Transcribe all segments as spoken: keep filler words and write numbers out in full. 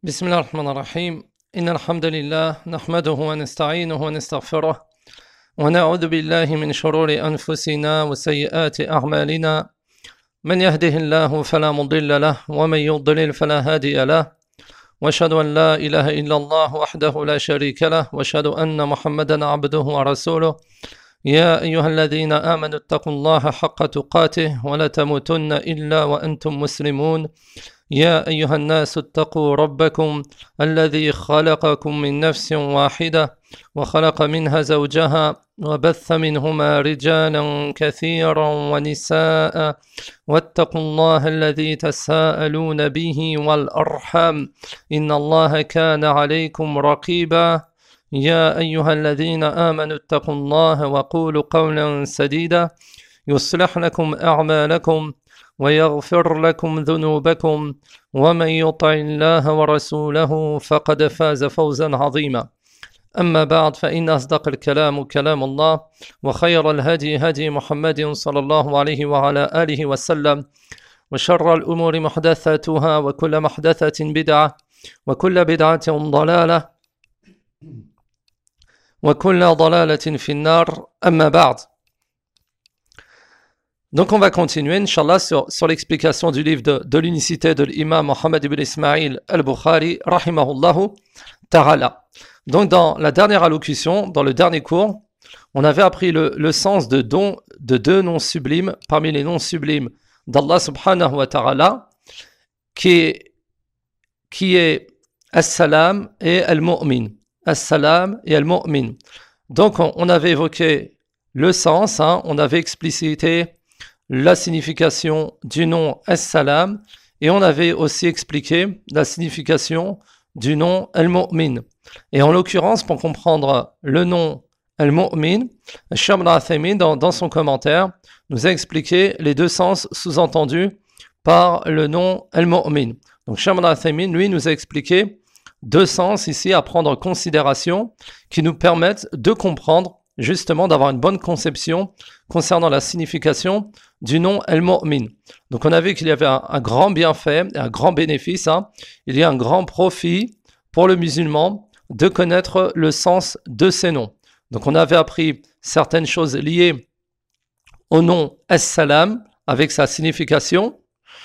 بسم الله الرحمن الرحيم إن الحمد لله نحمده ونستعينه ونستغفره ونعوذ بالله من شرور أنفسنا وسيئات أعمالنا من يهده الله فلا مضل له ومن يضلل فلا هادي له وأشهد أن لا إله إلا الله وحده لا شريك له وأشهد أن محمدا عبده ورسوله يا أيها الذين آمنوا اتقوا الله حق تقاته ولا تموتن إلا وأنتم مسلمون يا أيها الناس اتقوا ربكم الذي خلقكم من نفس واحدة وخلق منها زوجها وبث منهما رجالا كثيرا ونساء واتقوا الله الذي تساءلون به والأرحام إن الله كان عليكم رقيبا يا أيها الذين آمنوا اتقوا الله وقولوا قولا سديدا يصلح لكم أعمالكم ويغفر لكم ذنوبكم ومن يطع الله ورسوله فقد فاز فوزا عظيما أما بعد فإن أصدق الكلام كلام الله وخير الهدي هدي محمد صلى الله عليه وعلى آله وسلم وشر الأمور محدثاتها وكل محدثة بدعة وكل بدعة ضلالة وكل ضلالة في النار أما بعد. Donc on va continuer, Inch'Allah, sur, sur l'explication du livre de, de l'unicité de l'imam Mohammed ibn Ismail al-Bukhari, rahimahullahu ta'ala. Donc dans la dernière allocution, dans le dernier cours, on avait appris le, le sens de, don, de deux noms sublimes, parmi les noms sublimes d'Allah subhanahu wa ta'ala, qui est, qui est As-Salam et Al-Mu'min. As-Salam et Al-Mu'min. Donc on, on avait évoqué le sens, hein, on avait explicité la signification du nom As-Salam et on avait aussi expliqué la signification du nom Al-Mu'min. Et en l'occurrence, pour comprendre le nom Al-Mu'min, Cheikh Ibn Uthaymin, dans, dans son commentaire, nous a expliqué les deux sens sous-entendus par le nom Al-Mu'min. Donc Cheikh Ibn Uthaymin, lui, nous a expliqué deux sens ici à prendre en considération qui nous permettent de comprendre, justement, d'avoir une bonne conception concernant la signification du nom Al-Mu'min. Donc on a vu qu'il y avait un, un grand bienfait, un grand bénéfice, hein. Il y a un grand profit pour le musulman de connaître le sens de ces noms. Donc on avait appris certaines choses liées au nom As-Salam avec sa signification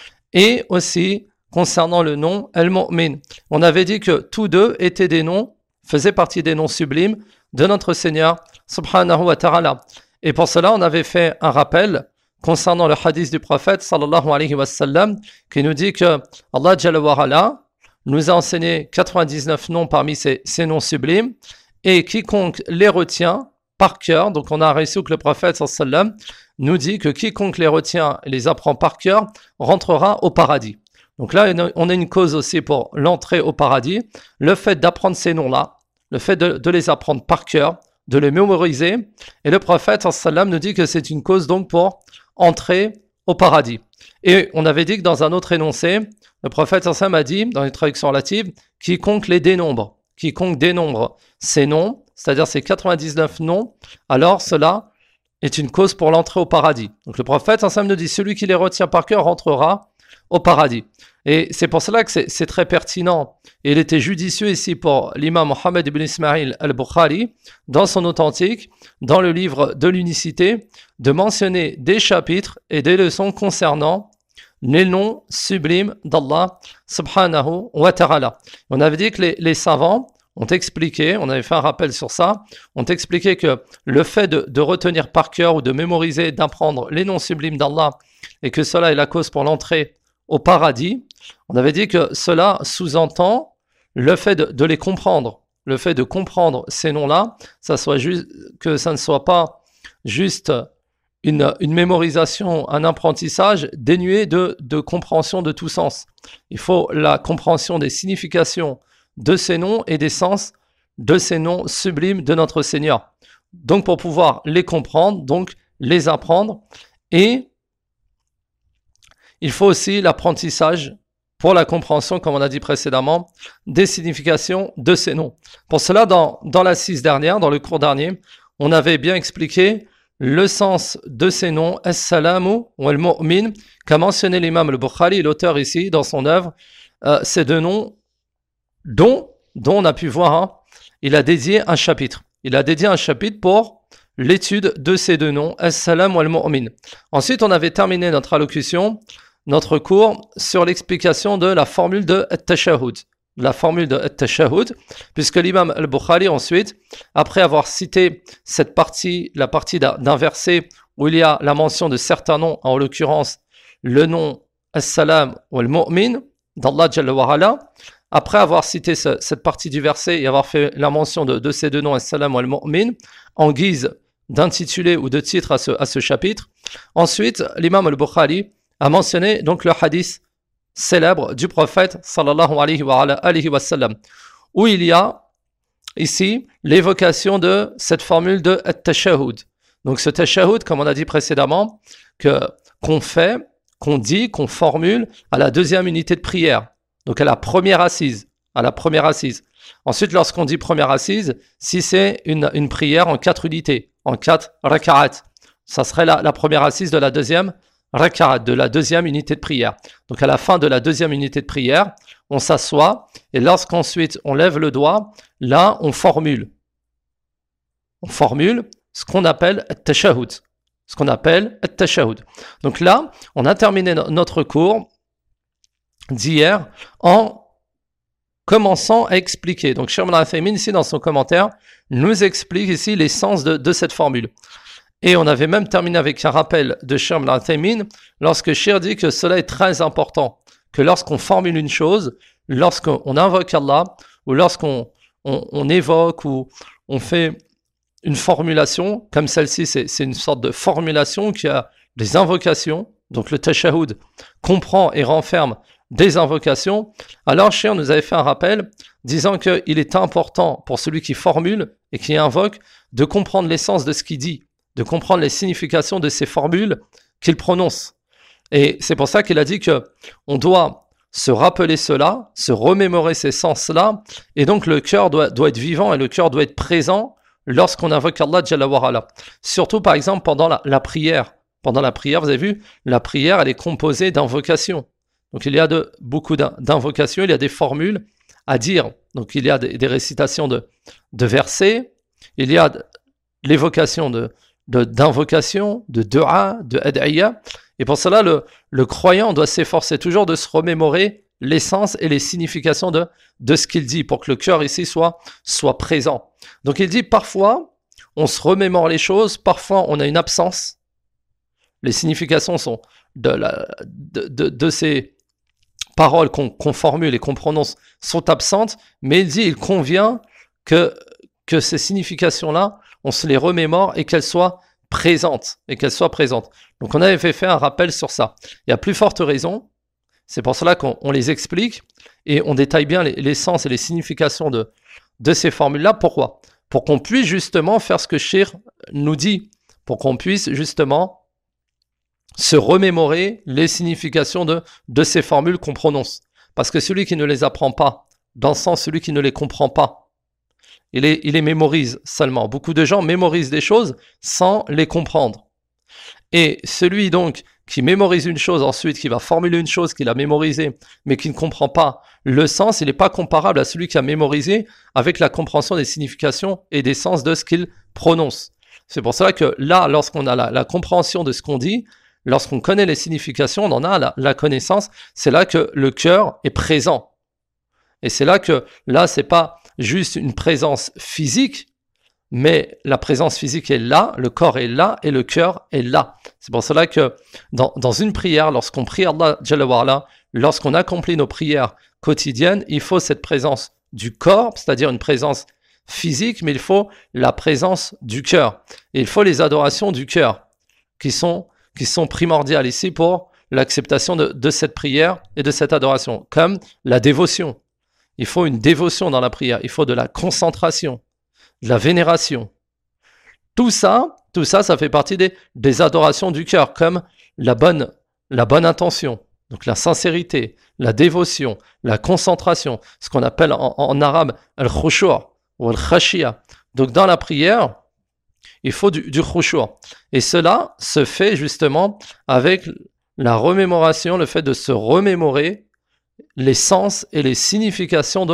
et aussi concernant le nom Al-Mu'min. On avait dit que tous deux étaient des noms, faisaient partie des noms sublimes de notre Seigneur subhanahu wa ta'ala. Et pour cela, on avait fait un rappel concernant le hadith du prophète sallallahu alayhi wa sallam qui nous dit que Allah Jalla wa Ala nous a enseigné quatre-vingt-dix-neuf noms parmi ces, ces noms sublimes et quiconque les retient par cœur, donc on a reçu que le prophète sallallahu alayhi wa sallam nous dit que quiconque les retient et les apprend par cœur rentrera au paradis. Donc là, on a une cause aussi pour l'entrée au paradis, le fait d'apprendre ces noms-là, le fait de, de les apprendre par cœur, de les mémoriser. Et le prophète sallallahu alayhi wa sallam nous dit que c'est une cause donc pour entrer au paradis. Et on avait dit que dans un autre énoncé, le prophète sallallahu alayhi wa sallam a dit, dans les traductions relatives, quiconque les dénombre, quiconque dénombre ces noms, c'est-à-dire ces quatre-vingt-dix-neuf noms, alors cela est une cause pour l'entrée au paradis. Donc le prophète sallallahu alayhi wa sallam nous dit, celui qui les retient par cœur rentrera au paradis. Et c'est pour cela que c'est, c'est très pertinent. Et il était judicieux ici pour l'imam Mohammed ibn Ismail al-Bukhari, dans son authentique, dans le livre de l'unicité, de mentionner des chapitres et des leçons concernant les noms sublimes d'Allah subhanahu wa ta'ala. On avait dit que les, les savants ont expliqué, on avait fait un rappel sur ça, ont expliqué que le fait de, de retenir par cœur ou de mémoriser, d'apprendre les noms sublimes d'Allah, et que cela est la cause pour l'entrée au paradis, on avait dit que cela sous-entend le fait de, de les comprendre, le fait de comprendre ces noms-là, ça soit juste, que ça ne soit pas juste une, une mémorisation, un apprentissage dénué de, de compréhension de tout sens. Il faut la compréhension des significations de ces noms et des sens de ces noms sublimes de notre Seigneur. Donc pour pouvoir les comprendre, donc les apprendre, et il faut aussi l'apprentissage pour la compréhension, comme on a dit précédemment, des significations de ces noms. Pour cela, dans, dans l'assise dernière, dans le cours dernier, on avait bien expliqué le sens de ces noms, As-Salamu ou Al-Mu'min, qu'a mentionné l'imam al-Bukhari, l'auteur ici, dans son œuvre. Euh, ces deux noms dont, dont on a pu voir, hein, il a dédié un chapitre. Il a dédié un chapitre pour l'étude de ces deux noms, As-Salam ou Al-Mu'min. Ensuite, on avait terminé notre allocution, notre cours sur l'explication de la formule de At-Tashahhud. La formule de At-Tashahhud, puisque l'imam Al-Bukhari ensuite, après avoir cité cette partie, la partie d'un verset où il y a la mention de certains noms, en l'occurrence le nom As-Salam ou Al-Mu'min d'Allah Jalla wa Ala, après avoir cité ce, cette partie du verset et avoir fait la mention de, de ces deux noms As-Salam ou Al-Mu'min en guise d'intitulé ou de titre à ce, à ce chapitre, ensuite l'imam Al-Bukhari a mentionné donc le hadith célèbre du prophète sallallahu alayhi wa, alayhi wa sallam, où il y a ici l'évocation de cette formule de At-Tashahhud. Donc ce Tashahhud, comme on a dit précédemment, que, qu'on fait, qu'on dit, qu'on formule à la deuxième unité de prière, donc à la première assise, à la première assise. Ensuite, lorsqu'on dit première assise, si c'est une, une prière en quatre unités, en quatre raka'at, ça serait la, la première assise de la deuxième raka'at, de la deuxième unité de prière. Donc à la fin de la deuxième unité de prière, on s'assoit et lorsqu'ensuite on lève le doigt, là on formule. On formule ce qu'on appelle At-Tashahhud. Ce qu'on appelle At-Tashahhud. Donc là, on a terminé no- notre cours d'hier en commençant à expliquer. Donc Cheikh Ibn Uthaymin ici dans son commentaire nous explique ici l'essence de, de cette formule. Et on avait même terminé avec un rappel de Cheikh Ibn Uthaymin lorsque Cheikh dit que cela est très important, que lorsqu'on formule une chose, lorsqu'on invoque Allah, ou lorsqu'on on, on évoque ou on fait une formulation, comme celle-ci, c'est, c'est une sorte de formulation qui a des invocations, donc le tashahhud comprend et renferme des invocations, alors Cheikh nous avait fait un rappel disant qu'il est important pour celui qui formule et qui invoque de comprendre l'essence de ce qu'il dit, de comprendre les significations de ces formules qu'il prononce. Et c'est pour ça qu'il a dit que on doit se rappeler cela, se remémorer ces sens-là, et donc le cœur doit, doit être vivant et le cœur doit être présent lorsqu'on invoque Allah Jalla wa Ala. Surtout par exemple pendant la, la prière. Pendant la prière, vous avez vu, la prière elle est composée d'invocations. Donc il y a de, beaucoup d'invocations, il y a des formules à dire. Donc il y a des, des récitations de, de versets, il y a de, l'évocation de, de, d'invocations, de dua, de ad'iyya. Et pour cela, le, le croyant doit s'efforcer toujours de se remémorer l'essence et les significations de, de ce qu'il dit pour que le cœur ici soit, soit présent. Donc il dit parfois, on se remémore les choses, parfois on a une absence. Les significations sont de, la, de, de, de ces paroles qu'on, qu'on formule et qu'on prononce sont absentes, mais il dit il convient que, que ces significations-là, on se les remémore et qu'elles soient présentes. Et qu'elles soient présentes. Donc on avait fait faire un rappel sur ça. Il y a plus forte raison, c'est pour cela qu'on on les explique et on détaille bien les, les sens et les significations de, de ces formules-là. Pourquoi ? Pour qu'on puisse justement faire ce que Cheikh nous dit, pour qu'on puisse justement se remémorer les significations de, de ces formules qu'on prononce. Parce que celui qui ne les apprend pas, dans le sens celui qui ne les comprend pas, il les, il les mémorise seulement. Beaucoup de gens mémorisent des choses sans les comprendre. Et celui donc qui mémorise une chose ensuite, qui va formuler une chose qu'il a mémorisée, mais qui ne comprend pas le sens, il n'est pas comparable à celui qui a mémorisé avec la compréhension des significations et des sens de ce qu'il prononce. C'est pour cela que là, lorsqu'on a la, la compréhension de ce qu'on dit, lorsqu'on connaît les significations, on en a la, la connaissance, c'est là que le cœur est présent. Et c'est là que, là, c'est pas juste une présence physique, mais la présence physique est là, le corps est là et le cœur est là. C'est pour cela que dans, dans une prière, lorsqu'on prie Allah Jalla wa Ala, lorsqu'on accomplit nos prières quotidiennes, il faut cette présence du corps, c'est-à-dire une présence physique, mais il faut la présence du cœur. Et il faut les adorations du cœur qui sont, qui sont primordiales ici pour l'acceptation de, de cette prière et de cette adoration, comme la dévotion. Il faut une dévotion dans la prière, il faut de la concentration, de la vénération. Tout ça, tout ça, ça fait partie des, des adorations du cœur, comme la bonne, la bonne intention, donc la sincérité, la dévotion, la concentration, ce qu'on appelle en, en arabe al-khushu' ou al-khashiyah. Donc dans la prière, il faut du, du khushu'. Et cela se fait justement avec la remémoration, le fait de se remémorer les sens et les significations de,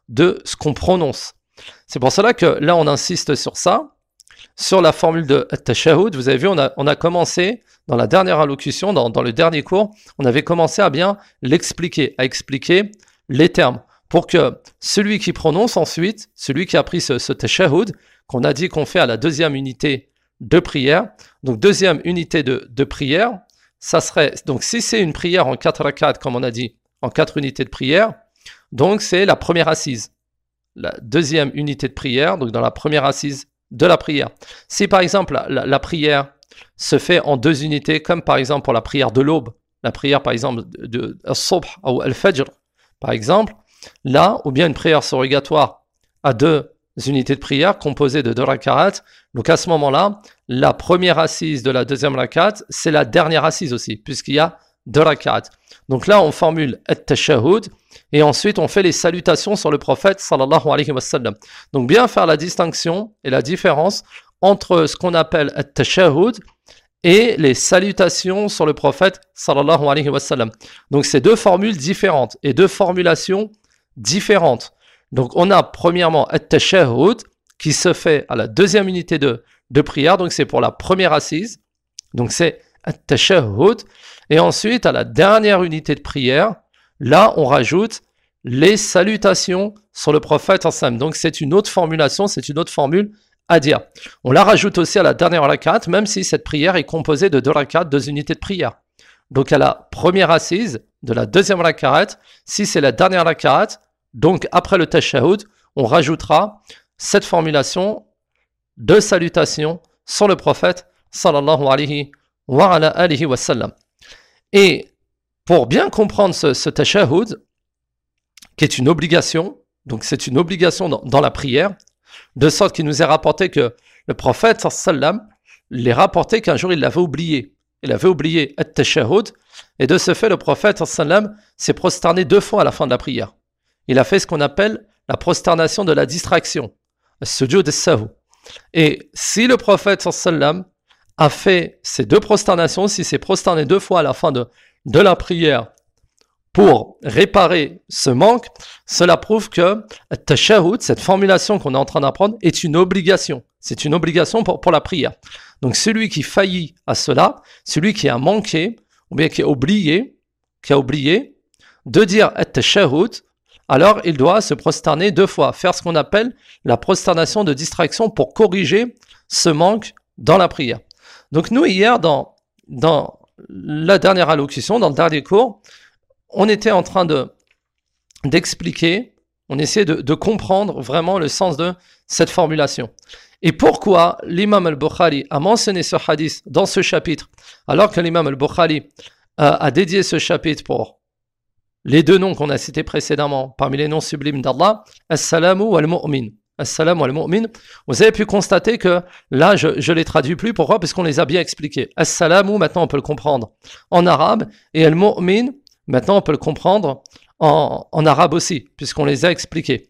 de ce qu'on prononce. C'est pour cela que là, on insiste sur ça, sur la formule de at-tashahhud. Vous avez vu, on a, on a commencé, dans la dernière allocution, dans, dans le dernier cours, on avait commencé à bien l'expliquer, à expliquer les termes, pour que celui qui prononce ensuite, celui qui a pris ce, ce tashahhud, qu'on a dit qu'on fait à la deuxième unité de prière, donc deuxième unité de, de prière, ça serait, donc si c'est une prière en quatre rak'at, comme on a dit, en quatre unités de prière, donc c'est la première assise. La deuxième unité de prière, donc dans la première assise de la prière. Si par exemple la, la, la prière se fait en deux unités, comme par exemple pour la prière de l'aube, la prière par exemple de al-subh ou al-fajr, par exemple, là, ou bien une prière surrogatoire à deux unités de prière composées de deux rak'at, donc à ce moment-là, la première assise de la deuxième rak'at, c'est la dernière assise aussi, puisqu'il y a deux rak'at. Donc là, on formule at-tashahhud, et ensuite on fait les salutations sur le prophète sallallahu alayhi wa sallam. Donc bien faire la distinction et la différence entre ce qu'on appelle at-tashahhud et les salutations sur le prophète sallallahu alayhi wa sallam. Donc c'est deux formules différentes et deux formulations différentes. Donc on a premièrement at-tashahhud qui se fait à la deuxième unité de, de prière, donc c'est pour la première assise, donc c'est at-tashahhud, et ensuite à la dernière unité de prière, là, on rajoute les salutations sur le prophète ensemble. Donc, c'est une autre formulation, c'est une autre formule à dire. On la rajoute aussi à la dernière rak'at, même si cette prière est composée de deux rak'at, deux unités de prière. Donc, à la première assise de la deuxième rak'at, si c'est la dernière rak'at, donc après le tashahhud, on rajoutera cette formulation de salutation sur le prophète sallallahu alayhi wa ala alihi wa sallam. Et pour bien comprendre ce, ce tashahhud, qui est une obligation, donc c'est une obligation dans, dans la prière, de sorte qu'il nous est rapporté que le prophète sallam l'est rapporté qu'un jour il l'avait oublié. Il avait oublié at-tashahhud, et de ce fait, le prophète sallam s'est prosterné deux fois à la fin de la prière. Il a fait ce qu'on appelle la prosternation de la distraction, as-sujud as-sahw. Et si le prophète sallam a fait ces deux prosternations, si s'est prosterné deux fois à la fin de de la prière pour réparer ce manque, cela prouve que tashahhud, cette formulation qu'on est en train d'apprendre, est une obligation. C'est une obligation pour, pour la prière. Donc celui qui faillit à cela, celui qui a manqué, ou bien qui a oublié, qui a oublié de dire tashahhud, alors il doit se prosterner deux fois, faire ce qu'on appelle la prosternation de distraction pour corriger ce manque dans la prière. Donc nous, hier, dans, dans la dernière allocution, dans le dernier cours, on était en train de, d'expliquer, on essayait de, de comprendre vraiment le sens de cette formulation. Et pourquoi l'imam al-Bukhari a mentionné ce hadith dans ce chapitre, alors que l'imam al-Bukhari a, a dédié ce chapitre pour les deux noms qu'on a cités précédemment, parmi les noms sublimes d'Allah, As-Salamu wal-Mu'min. As-Salam wal-Mu'min. Vous avez pu constater que là, je ne les traduis plus. Pourquoi? Parce qu'on les a bien expliqués. As-Salamu, maintenant on peut le comprendre en arabe, et Al-Mu'min, maintenant on peut le comprendre en, en arabe aussi, puisqu'on les a expliqués.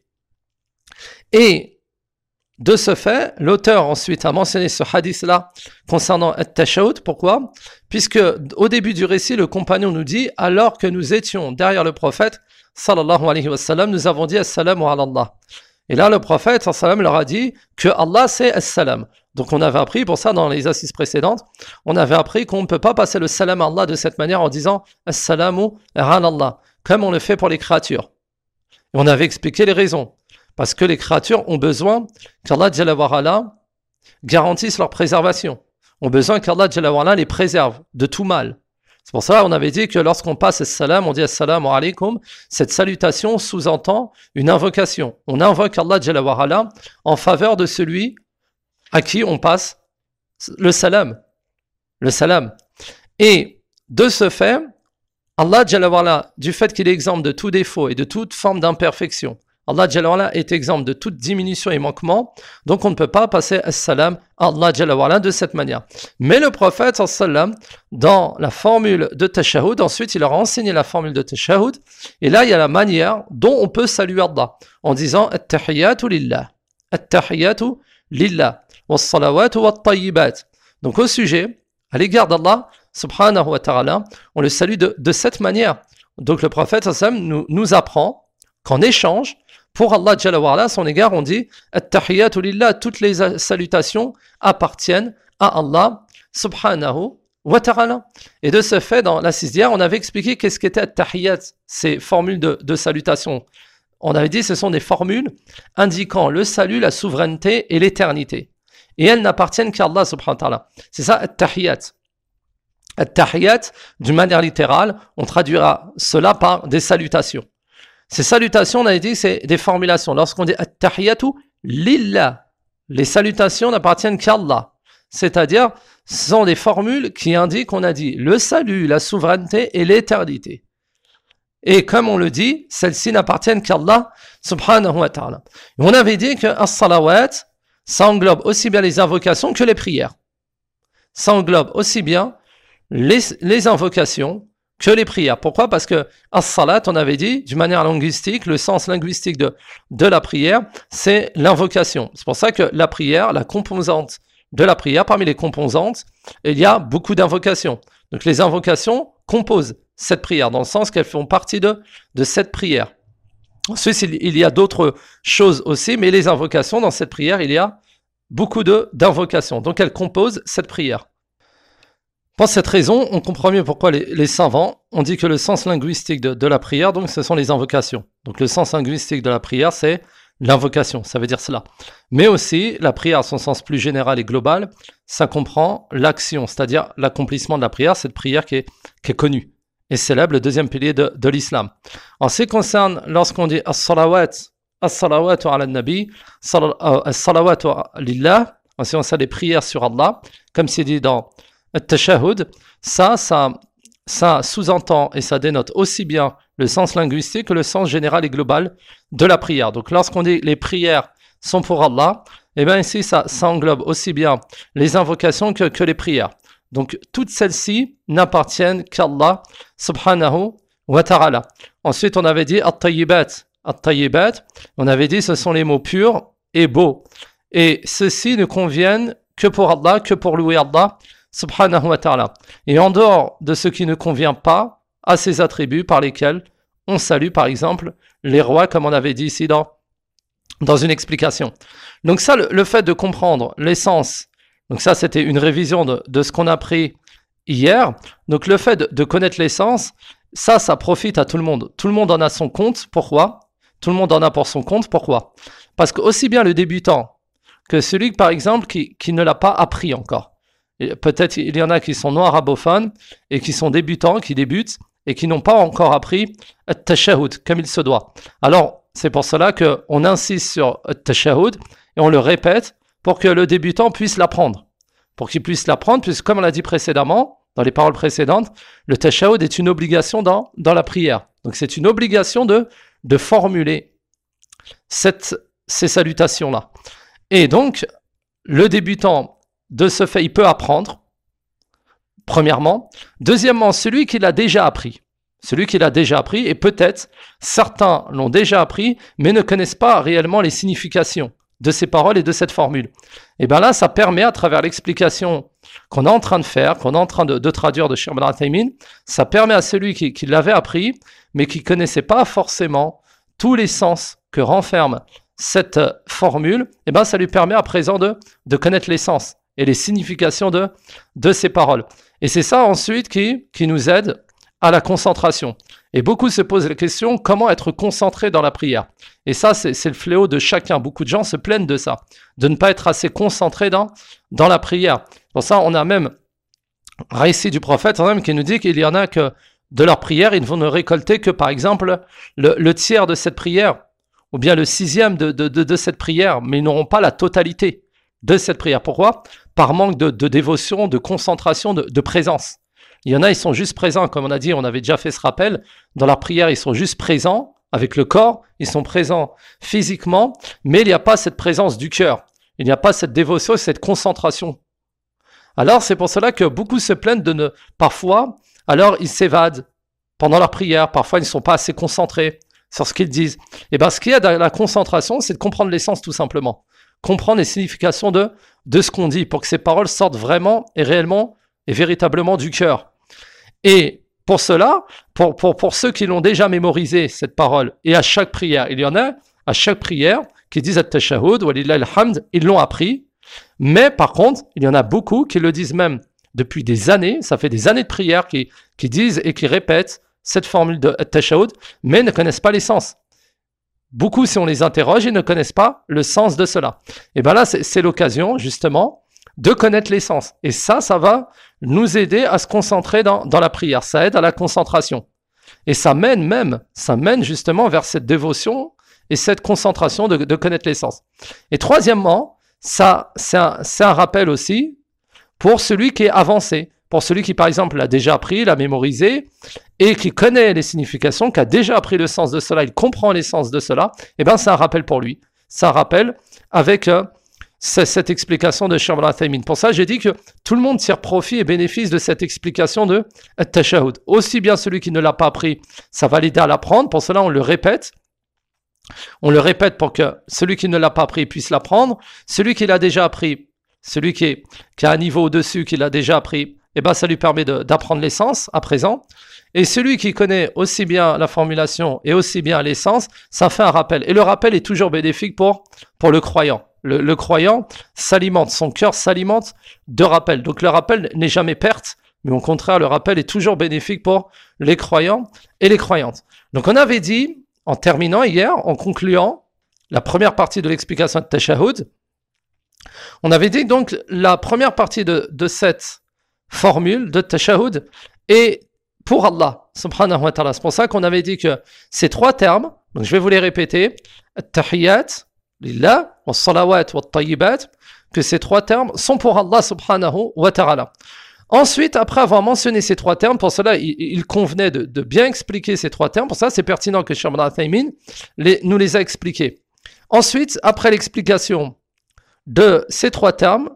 Et de ce fait, l'auteur ensuite a mentionné ce hadith-là concernant At-Tashahhud. Pourquoi? Puisque au début du récit, le compagnon nous dit, alors que nous étions derrière le prophète, sallallahu alayhi wa sallam, nous avons dit As-Salamu ala Allah. Et là, le prophète, sallallahu alayhi wa sallam, leur a dit que Allah c'est As-Salam. Donc on avait appris, pour ça, dans les assises précédentes, on avait appris qu'on ne peut pas passer le salam à Allah de cette manière en disant As-Salamu ala Allah, comme on le fait pour les créatures. Et on avait expliqué les raisons. Parce que les créatures ont besoin qu'Allah Jalla wa Ala garantisse leur préservation. Ont besoin qu'Allah Jalla wa Ala les préserve de tout mal. C'est pour ça qu'on avait dit que lorsqu'on passe As-Salam, on dit Assalamu alaykum. Cette salutation sous-entend une invocation. On invoque Allah Jalla wa Ala en faveur de celui à qui on passe le salam. Le salam. Et de ce fait, Allah Jalla wa Ala, du fait qu'il est exempt de tout défaut et de toute forme d'imperfection, Allah Jalla wa Ala est exempt de toute diminution et manquement, donc on ne peut pas passer As-Salam à Allah Jalla wa Ala de cette manière. Mais le prophète, sallam, dans la formule de Tashahhud, ensuite il leur a enseigné la formule de Tashahhud, et là il y a la manière dont on peut saluer Allah, en disant At-Tahiyyatu lillah, At-Tahiyyatu lillah, Was-Salawatu wat-Tayyibat. Donc au sujet, à l'égard d'Allah, subhanahu wa ta'ala, on le salue de, de cette manière. Donc le prophète, sallam, nous, nous apprend qu'en échange, pour Allah Jalla wa Ala, à son égard, on dit At-Tahiyyatu lillah, toutes les salutations appartiennent à Allah subhanahu wa ta'ala. Et de ce fait, dans la sixième, on avait expliqué qu'est-ce qu'était At-Tahiyyat, ces formules de, de salutation. On avait dit que ce sont des formules indiquant le salut, la souveraineté et l'éternité. Et elles n'appartiennent qu'à Allah subhanahu wa ta'ala. C'est ça At-Tahiyyat. At-Tahiyyat, d'une manière littérale, on traduira cela par des salutations. Ces salutations, on avait dit, c'est des formulations. Lorsqu'on dit At-Tahiyyatu lillah, les salutations n'appartiennent qu'à Allah. C'est-à-dire, ce sont des formules qui indiquent, on a dit, le salut, la souveraineté et l'éternité. Et comme on le dit, celles-ci n'appartiennent qu'à Allah subhanahu wa ta'ala. Et on avait dit que as-salawat, ça englobe aussi bien les invocations que les prières. Ça englobe aussi bien les, les invocations que les prières. Pourquoi? Parce que as-salat, on avait dit, d'une manière linguistique, le sens linguistique de, de la prière, c'est l'invocation. C'est pour ça que la prière, la composante de la prière, parmi les composantes, il y a beaucoup d'invocations. Donc les invocations composent cette prière, dans le sens qu'elles font partie de, de cette prière. Ensuite, il y a d'autres choses aussi, mais les invocations, dans cette prière, il y a beaucoup de, d'invocations. Donc elles composent cette prière. Pour cette raison, on comprend mieux pourquoi les, les savants ont dit que le sens linguistique de, de la prière, donc ce sont les invocations. Donc le sens linguistique de la prière, c'est l'invocation, ça veut dire cela. Mais aussi, la prière, à son sens plus général et global, ça comprend l'action, c'est-à-dire l'accomplissement de la prière, cette prière qui est, qui est connue et célèbre, le deuxième pilier de, de l'islam. En ce qui concerne, lorsqu'on dit as-salawat, as-salawatu ala nabi, as-salawatu lillah, en ce qui concerne les prières sur Allah, comme c'est dit dans At-Tashahhud, ça, ça, ça sous-entend et ça dénote aussi bien le sens linguistique que le sens général et global de la prière. Donc lorsqu'on dit les prières sont pour Allah, eh bien ici ça, ça englobe aussi bien les invocations que, que les prières. Donc toutes celles-ci n'appartiennent qu'à Allah subhanahu wa ta'ala. Ensuite on avait dit at-tayyibat, at-tayyibat, on avait dit ce sont les mots purs et beaux. Et ceux-ci ne conviennent que pour Allah, que pour louer Allah subhanahu wa ta'ala. Et en dehors de ce qui ne convient pas à ces attributs par lesquels on salue par exemple les rois, comme on avait dit ici dans, dans une explication. Donc ça, le, le fait de comprendre l'essence, donc ça c'était une révision de, de ce qu'on a appris hier, donc le fait de, de connaître l'essence, ça, ça profite à tout le monde. Tout le monde en a son compte, pourquoi? Tout le monde en a pour son compte, pourquoi? Parce que aussi bien le débutant que celui par exemple qui, qui ne l'a pas appris encore. Peut-être il y en a qui sont non arabophones et qui sont débutants, qui débutent et qui n'ont pas encore appris At-Tashahhud comme il se doit. Alors, c'est pour cela qu'on insiste sur At-Tashahhud et on le répète pour que le débutant puisse l'apprendre. Pour qu'il puisse l'apprendre, puisque comme on l'a dit précédemment, dans les paroles précédentes, le Tashahhud est une obligation dans, dans la prière. Donc c'est une obligation de, de formuler cette, ces salutations-là. Et donc, le débutant, de ce fait, il peut apprendre, premièrement. Deuxièmement, celui qui l'a déjà appris. Celui qui l'a déjà appris, et peut-être certains l'ont déjà appris, mais ne connaissent pas réellement les significations de ces paroles et de cette formule. Et bien là, ça permet, à travers l'explication qu'on est en train de faire, qu'on est en train de, de traduire de Cheikh Ibn Uthaymin, ça permet à celui qui, qui l'avait appris, mais qui ne connaissait pas forcément tous les sens que renferme cette formule, et ben ça lui permet à présent de, de connaître les sens et les significations de, de ces paroles. Et c'est ça ensuite qui, qui nous aide à la concentration. Et beaucoup se posent la question, comment être concentré dans la prière? Et ça, c'est, c'est le fléau de chacun. Beaucoup de gens se plaignent de ça, de ne pas être assez concentré dans, dans la prière. Pour ça, on a même un récit du prophète même qui nous dit qu'il y en a que de leur prière, ils ne vont ne récolter que, par exemple, le, le tiers de cette prière, ou bien le sixième de, de, de, de cette prière, mais ils n'auront pas la totalité de cette prière. Pourquoi? Par manque de, de dévotion, de concentration, de, de présence. Il y en a, ils sont juste présents, comme on a dit, on avait déjà fait ce rappel, dans la prière, ils sont juste présents avec le corps, ils sont présents physiquement, mais il n'y a pas cette présence du cœur, il n'y a pas cette dévotion, cette concentration. Alors, c'est pour cela que beaucoup se plaignent de ne, parfois, alors ils s'évadent pendant leur prière, parfois ils ne sont pas assez concentrés sur ce qu'ils disent. Et bien, ce qu'il y a dans la concentration, c'est de comprendre l'essence tout simplement. Comprendre les significations de, de ce qu'on dit pour que ces paroles sortent vraiment et réellement et véritablement du cœur. Et pour cela, pour, pour, pour ceux qui l'ont déjà mémorisé, cette parole, et à chaque prière, il y en a, à chaque prière, qui disent at-tashahhud, walillahi alhamd, ils l'ont appris. Mais par contre, il y en a beaucoup qui le disent même depuis des années, ça fait des années de prière qui, qui disent et qui répètent cette formule de at-tashahhud, mais ne connaissent pas les sens. Beaucoup, si on les interroge, ils ne connaissent pas le sens de cela. Et bien là, c'est, c'est l'occasion, justement, de connaître les sens. Et ça, ça va nous aider à se concentrer dans, dans la prière. Ça aide à la concentration. Et ça mène même, ça mène justement vers cette dévotion et cette concentration de, de connaître les sens. Et troisièmement, ça, c'est un, c'est un rappel aussi pour celui qui est avancé. Pour celui qui, par exemple, l'a déjà appris, l'a mémorisé, et qui connaît les significations, qui a déjà appris le sens de cela, il comprend les sens de cela, eh bien, c'est un rappel pour lui. C'est un rappel avec euh, c- cette explication de Cheikh Ibn Uthaymin. Pour ça, j'ai dit que tout le monde tire profit et bénéfice de cette explication de at-tashahhud. Aussi bien celui qui ne l'a pas appris, ça va l'aider à l'apprendre. Pour cela, on le répète. On le répète pour que celui qui ne l'a pas appris puisse l'apprendre. Celui qui l'a déjà appris, celui qui, est, qui a un niveau au-dessus, qui l'a déjà appris, eh ben, ça lui permet de, d'apprendre l'essence à présent. Et celui qui connaît aussi bien la formulation et aussi bien l'essence, ça fait un rappel. Et le rappel est toujours bénéfique pour, pour le croyant. Le, le croyant s'alimente, son cœur s'alimente de rappel. Donc le rappel n'est jamais perte, mais au contraire, le rappel est toujours bénéfique pour les croyants et les croyantes. Donc on avait dit, en terminant hier, en concluant la première partie de l'explication de Tashahhud, on avait dit donc la première partie de, de cette formule de Tashahhud est pour Allah subhanahu wa ta'ala. C'est pour ça qu'on avait dit que ces trois termes, donc je vais vous les répéter, At-Tahiyyat lillah, was-salawat wat-tayyibat, que ces trois termes sont pour Allah subhanahu wa ta'ala. Ensuite, après avoir mentionné ces trois termes, pour cela, il, il convenait de, de bien expliquer ces trois termes. Pour ça, c'est pertinent que Cheikh Ibn Uthaymin les, nous les a expliqués. Ensuite, après l'explication de ces trois termes,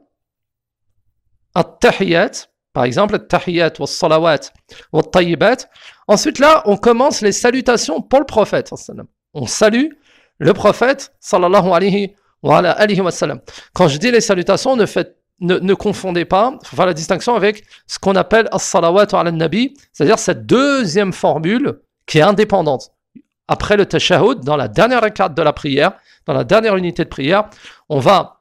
At-Tahiyyat, par exemple, At-Tahiyyat was-salawat wat-tayyibat. Ensuite, là, on commence les salutations pour le prophète. On salue le prophète, sallallahu alayhi wa ala alihi wa sallam. Quand je dis les salutations, ne, faites, ne, ne confondez pas, il faut faire la distinction avec ce qu'on appelle as-salawat ala nabi, c'est-à-dire cette deuxième formule qui est indépendante. Après le tashahhud, dans la dernière rakat de la prière, dans la dernière unité de prière, on va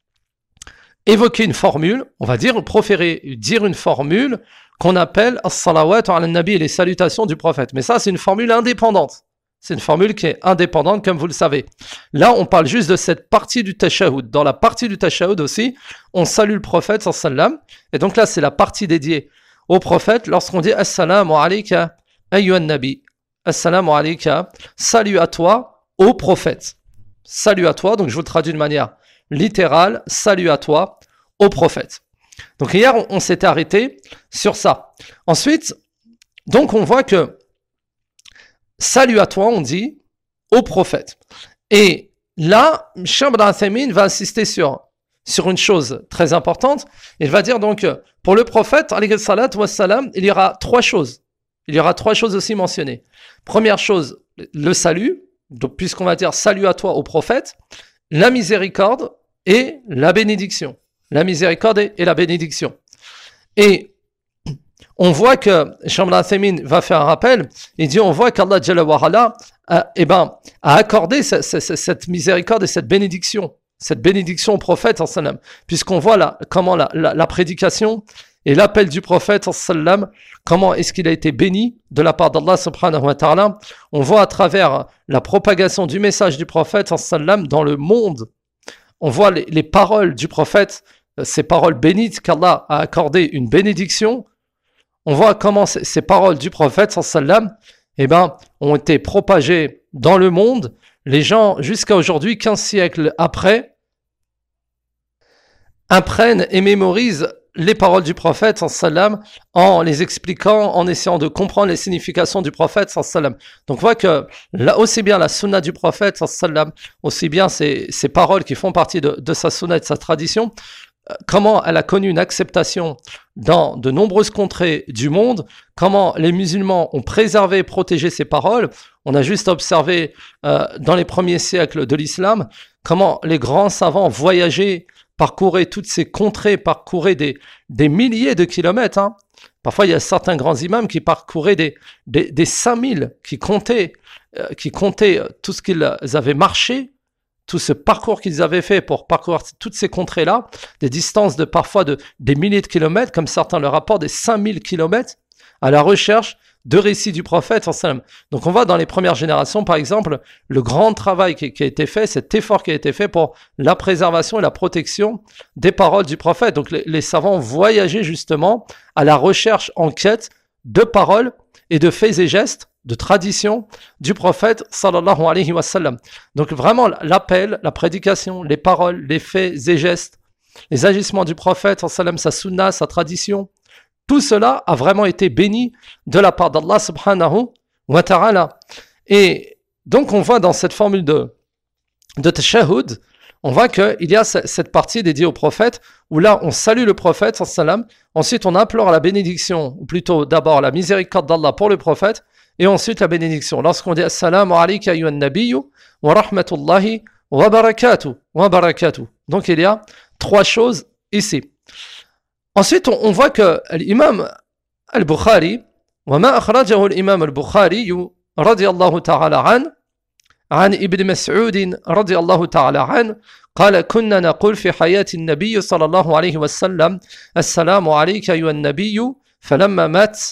évoquer une formule, on va dire, proférer, dire une formule qu'on appelle as-salawat ala nabi, les salutations du prophète. Mais ça, c'est une formule indépendante. C'est une formule qui est indépendante, comme vous le savez. Là, on parle juste de cette partie du tashahhud. Dans la partie du tashahhud aussi, on salue le prophète, sallam. Et donc là, c'est la partie dédiée au prophète lorsqu'on dit assalamu alayka ayyuhan nabi. Assalamu alayka. Salut à toi, au prophète. Salut à toi, donc je vous le traduis de manière littérale. Salut à toi, au prophète. Donc hier, on, on s'était arrêté sur ça. Ensuite, donc on voit que salut à toi, on dit au prophète. Et là, Cheikh Ibn Uthaymin va insister sur, sur une chose très importante. Il va dire donc, pour le prophète, alayhi salatu wassalam, il y aura trois choses. Il y aura trois choses aussi mentionnées. Première chose, le salut. Donc, puisqu'on va dire salut à toi au prophète, la miséricorde et la bénédiction. La miséricorde et, et la bénédiction. Et on voit que Cheikh Ibn Uthaymin va faire un rappel. Il dit, on voit qu'Allah Jalla wa Ala a, eh ben, a accordé cette, cette, cette miséricorde et cette bénédiction, cette bénédiction au prophète, puisqu'on voit là, comment la, la, la prédication et l'appel du prophète, comment est-ce qu'il a été béni de la part d'Allah subhanahu wa ta'ala. On voit à travers la propagation du message du prophète dans le monde, on voit les, les paroles du prophète, ces paroles bénites qu'Allah a accordé une bénédiction. On voit comment ces, ces paroles du prophète sallam, eh ben, ont été propagées dans le monde. Les gens, jusqu'à aujourd'hui, quinze siècles après, apprennent et mémorisent les paroles du prophète sallam, en les expliquant, en essayant de comprendre les significations du prophète sallam. Donc on voit que là, aussi bien la sunna du prophète sallam, aussi bien ces, ces paroles qui font partie de, de sa sunna et de sa tradition, comment elle a connu une acceptation dans de nombreuses contrées du monde, comment les musulmans ont préservé et protégé ces paroles. On a juste observé euh, dans les premiers siècles de l'islam, comment les grands savants voyageaient, parcouraient toutes ces contrées, parcouraient des, des milliers de kilomètres. Hein. Parfois, il y a certains grands imams qui parcouraient des, des, des cinq mille, qui comptaient euh, qui comptait tout ce qu'ils avaient marché, tout ce parcours qu'ils avaient fait pour parcourir toutes ces contrées-là, des distances de parfois de, des milliers de kilomètres, comme certains le rapportent, des cinq mille kilomètres, à la recherche de récits du prophète. Donc on voit dans les premières générations, par exemple, le grand travail qui, qui a été fait, cet effort qui a été fait pour la préservation et la protection des paroles du prophète. Donc les, les savants voyageaient justement à la recherche, en quête de paroles et de faits et gestes, de traditions du prophète sallallahu alayhi wa sallam. Donc vraiment l'appel, la prédication, les paroles, les faits et gestes, les agissements du prophète sallam, sa sunna, sa tradition, tout cela a vraiment été béni de la part d'Allah subhanahu wa ta'ala. Et donc on voit dans cette formule de, de tashahhud, on voit qu'il y a cette partie dédiée au prophète, où là on salue le prophète sallam, ensuite on implore la bénédiction, ou plutôt d'abord la miséricorde d'Allah pour le prophète, et ensuite la bénédiction. Lorsqu'on dit Assalamu alayka ayyuhan nabiyyu wa rahmatullahi wa barakatuh, wa barakatuh. Donc il y a trois choses ici. Ensuite, on, on voit que l'imam al-Bukhari, وما أخرجه الإمام البخاري رضي الله تعالى عنه عن ابن مسعود رضي الله تعالى عنه قال كنا نقول في حياة النبي صلى الله عليه وسلم السلام عليك أيها النبي فلما مات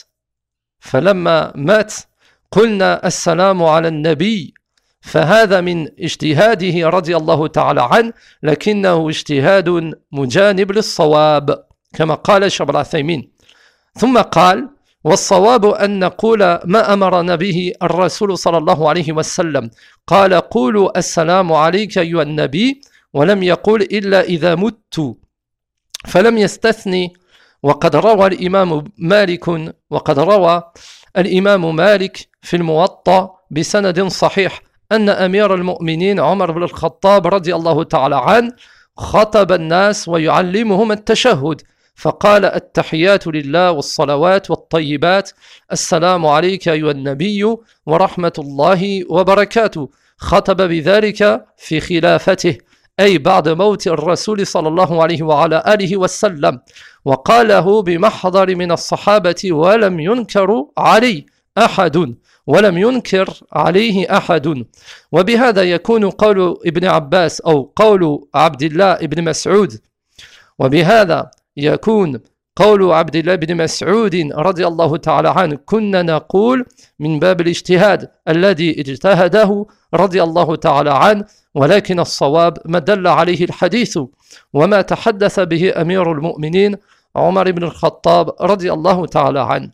فلما مات قلنا السلام على النبي فهذا من اجتهاده رضي الله تعالى عنه لكنه اجتهاد مجانب للصواب كما قال الشيخ العثيمين. ثم قال والصواب أن نقول ما أمرنا به الرسول صلى الله عليه وسلم قال قولوا السلام عليك أيها النبي ولم يقول إلا إذا مت فلم يستثني. وقد روى الإمام مالك وقد روى الإمام مالك في الموطأ بسند صحيح أن أمير المؤمنين عمر بن الخطاب رضي الله تعالى عنه خطب الناس ويعلمهم التشهد فقال التحيات لله والصلوات والطيبات السلام عليك أيها النبي ورحمة الله وبركاته. خطب بذلك في خلافته أي بعد موت الرسول صلى الله عليه وعلى آله وسلم وقاله بمحضر من الصحابة ولم ينكر عليه أحد ولم ينكر عليه أحد. وبهذا يكون قول ابن عباس أو قول عبد الله بن مسعود وبهذا يكون قول عبد الله بن مسعود رضي الله تعالى عنه كنا نقول من باب الاجتهاد الذي اجتهده رضي الله تعالى عنه ولكن الصواب ما دل عليه الحديث وما تحدث به أمير المؤمنين عمر بن الخطاب رضي الله تعالى عنه.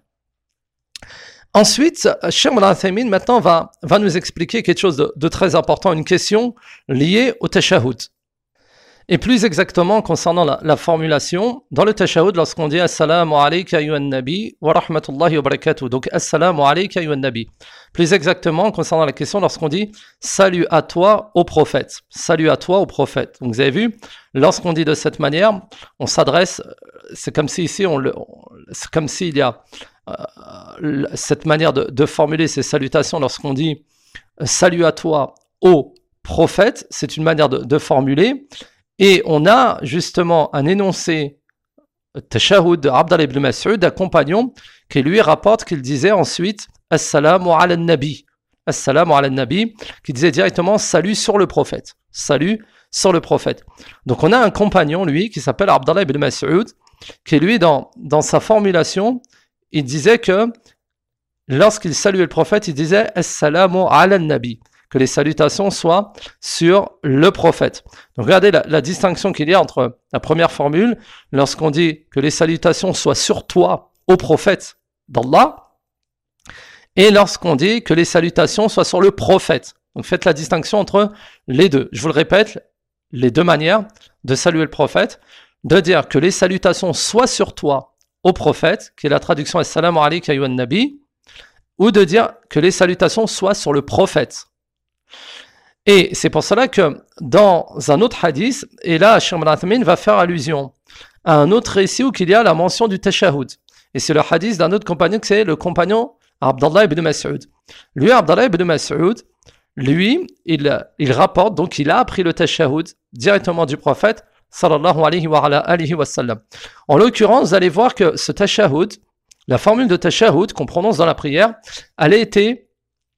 Ensuite, Cheikh Al-Uthaymin maintenant va, va nous expliquer quelque chose de, de très important, une question liée au tashahhud. Et plus exactement concernant la, la formulation, dans le tashahhud, lorsqu'on dit Assalamu alayka ayyuhan nabi wa rahmatullahi wa barakatuh. Donc Assalamu alayka ayyuhan nabi. Plus exactement concernant la question, lorsqu'on dit Salut à toi au prophète. Salut à toi au prophète. Donc vous avez vu, lorsqu'on dit de cette manière, on s'adresse, c'est comme si ici, on le, c'est comme s'il y a euh, cette manière de, de formuler ces salutations lorsqu'on dit Salut à toi au prophète. C'est une manière de, de formuler. Et on a justement un énoncé tashahhud de Abdallah ibn Mas'ud, d'un compagnon, qui lui rapporte qu'il disait ensuite Assalamu ala nabi. Assalamu ala nabi, qui disait directement salut sur le prophète. Salut sur le prophète. Donc on a un compagnon, lui, qui s'appelle Abdallah ibn Mas'ud, qui lui, dans, dans sa formulation, il disait que lorsqu'il saluait le prophète, il disait Assalamu ala nabi. Que les salutations soient sur le prophète. Donc regardez la, la distinction qu'il y a entre la première formule, lorsqu'on dit que les salutations soient sur toi, au prophète d'Allah, et lorsqu'on dit que les salutations soient sur le prophète. Donc faites la distinction entre les deux. Je vous le répète, les deux manières de saluer le prophète, de dire que les salutations soient sur toi, au prophète, qui est la traduction Assalamu alayka ayyuhan nabi, ou de dire que les salutations soient sur le prophète. Et c'est pour cela que dans un autre hadith, et là, Cheikh Al-Uthaymin va faire allusion à un autre récit où il y a la mention du tashahhud. Et c'est le hadith d'un autre compagnon, que c'est le compagnon Abdallah ibn Mas'ud. Lui, Abdallah ibn Mas'ud, lui, il, il rapporte, donc il a appris le tashahhud directement du prophète, sallallahu alayhi wa, ala alihi wa sallam. En l'occurrence, vous allez voir que ce tashahhud, la formule de tashahhud qu'on prononce dans la prière, elle a été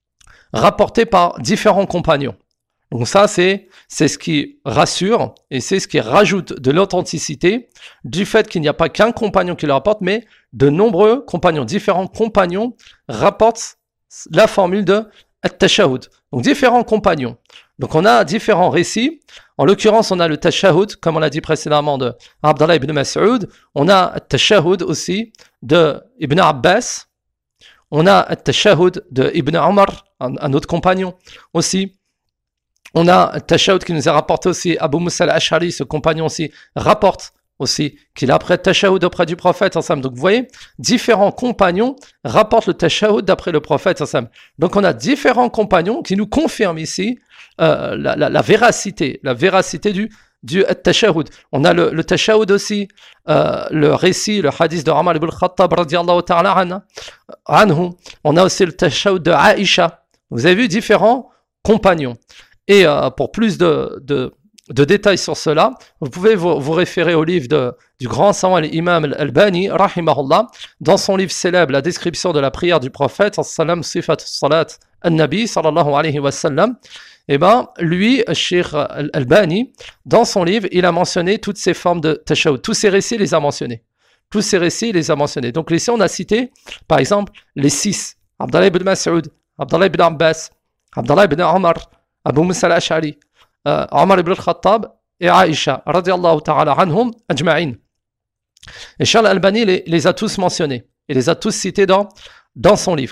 rapportés par différents compagnons. Donc ça, c'est, c'est ce qui rassure et c'est ce qui rajoute de l'authenticité du fait qu'il n'y a pas qu'un compagnon qui le rapporte, mais de nombreux compagnons, différents compagnons rapportent la formule de at-tashahhud. Donc différents compagnons. Donc on a différents récits. En l'occurrence, on a le tashahhud, comme on l'a dit précédemment, de Abdallah ibn Mas'ud. On a at-tashahhud aussi de Ibn Abbas. On a at-tashahhud de Ibn Omar, un, un autre compagnon aussi. On a at-tashahhud qui nous a rapporté aussi Abu Musa al-Ash'ari, ce compagnon aussi, rapporte aussi qu'il a après tashahhud auprès du prophète ensemble. Donc vous voyez, différents compagnons rapportent le tashahhud d'après le prophète ensemble. Donc on a différents compagnons qui nous confirment ici euh, la, la, la véracité, la véracité du, du tashahhud. On a le, le tashahhud aussi, euh, le récit, le hadith de Omar ibn Khattab radiyallahu ta'ala anhu. On a aussi le tashahhud de Aïcha. Vous avez vu différents compagnons. Et euh, pour plus de, de, de détails sur cela, vous pouvez vous, vous référer au livre de, du grand savant l'imam al-Albani, rahimahullah, dans son livre célèbre, la description de la prière du prophète, sallam sifat salat al-Nabi, sallallahu alayhi wa sallam. Eh ben, lui, Cheikh al-Albani, dans son livre, il a mentionné toutes ces formes de tashahhud. Tous ces récits, il les a mentionnés. Tous ces récits, il les a mentionnés. Donc, ici, on a cité, par exemple, les six. Abdallah ibn Mas'ud, Abdallah ibn Abbas, Abdallah ibn Omar, Abu Musa al-Ash'ari, euh, Omar ibn al-Khattab et Aïcha, radiyallahu ta'ala anhum ajma'in. Et Cheikh al-Albani les, les a tous mentionnés. Il les a tous cités dans, dans son livre.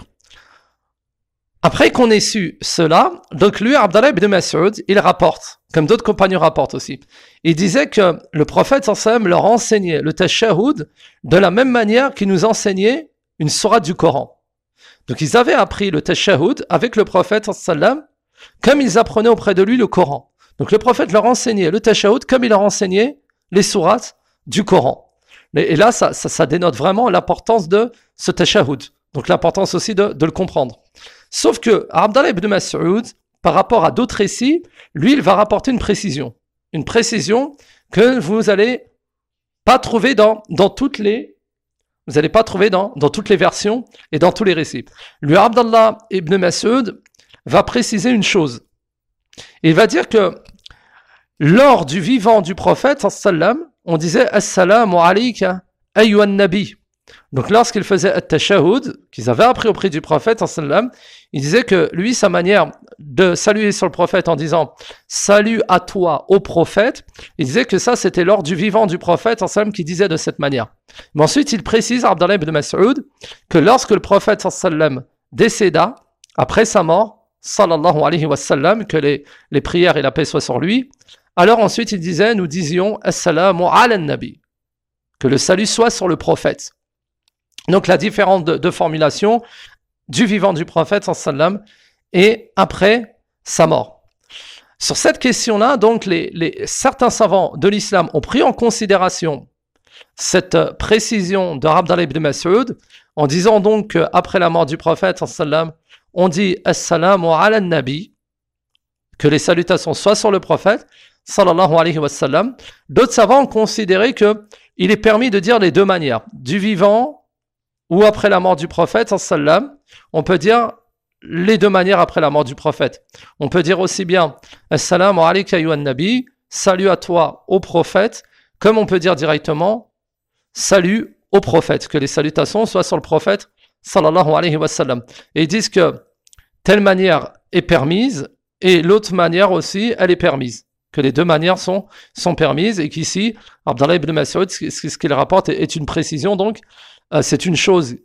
Après qu'on ait su cela, donc lui, Abdallah ibn Mas'ud, il rapporte, comme d'autres compagnons rapportent aussi. Il disait que le prophète sallam leur enseignait le tashahhud de la même manière qu'il nous enseignait une sourate du Coran. Donc ils avaient appris le tashahhud avec le prophète sallam comme ils apprenaient auprès de lui le Coran. Donc le prophète leur enseignait le tashahhud comme il leur enseignait les sourates du Coran. Et là, ça, ça, ça dénote vraiment l'importance de ce tashahhud. Donc l'importance aussi de, de le comprendre. Sauf que Abdallah ibn Mas'ud, par rapport à d'autres récits, lui, il va rapporter une précision. Une précision que vous n'allez pas trouver dans, dans toutes les... Vous n'allez pas trouver dans, dans toutes les versions et dans tous les récits. Lui, Abdallah ibn Mas'ud va préciser une chose. Il va dire que lors du vivant du prophète, sallam, on disait « Assalamu alayka ayyuhan nabi ». Donc lorsqu'il faisait at-tashahhud, qu'ils avaient appris auprès du prophète, sallam, il disait que lui, sa manière de saluer sur le prophète en disant « Salut à toi, ô prophète », il disait que ça, c'était lors du vivant du prophète, sallam, qui disait de cette manière. Mais ensuite, il précise, Abdallah ibn Mas'ud, que lorsque le prophète, sallam, décéda, après sa mort, sallallahu alayhi wa sallam, que les, les prières et la paix soient sur lui. Alors ensuite il disait, nous disions assalamu ala nabi, que le salut soit sur le prophète. Donc la différence de, de formulation du vivant du prophète sallam et après sa mort. Sur cette question-là, donc les, les, certains savants de l'islam ont pris en considération cette précision de Abdallah ibn Mas'ud en disant donc qu'après la mort du prophète sallam, on dit assalamu ala nabi, que les salutations soient sur le prophète, sallallahu alayhi wa sallam. D'autres savants ont considéré qu'il est permis de dire les deux manières, du vivant ou après la mort du prophète, sallam. On peut dire les deux manières après la mort du prophète. On peut dire aussi bien assalamu alayka ayyuhan nabi, salut à toi au prophète, comme on peut dire directement salut au prophète, que les salutations soient sur le prophète, sallallahu alayhi wa sallam. Et ils disent que telle manière est permise et l'autre manière aussi, elle est permise. Que les deux manières sont, sont permises et qu'ici, Abdallah ibn Mas'ud, ce qu'il rapporte est une précision, donc euh, c'est une chose.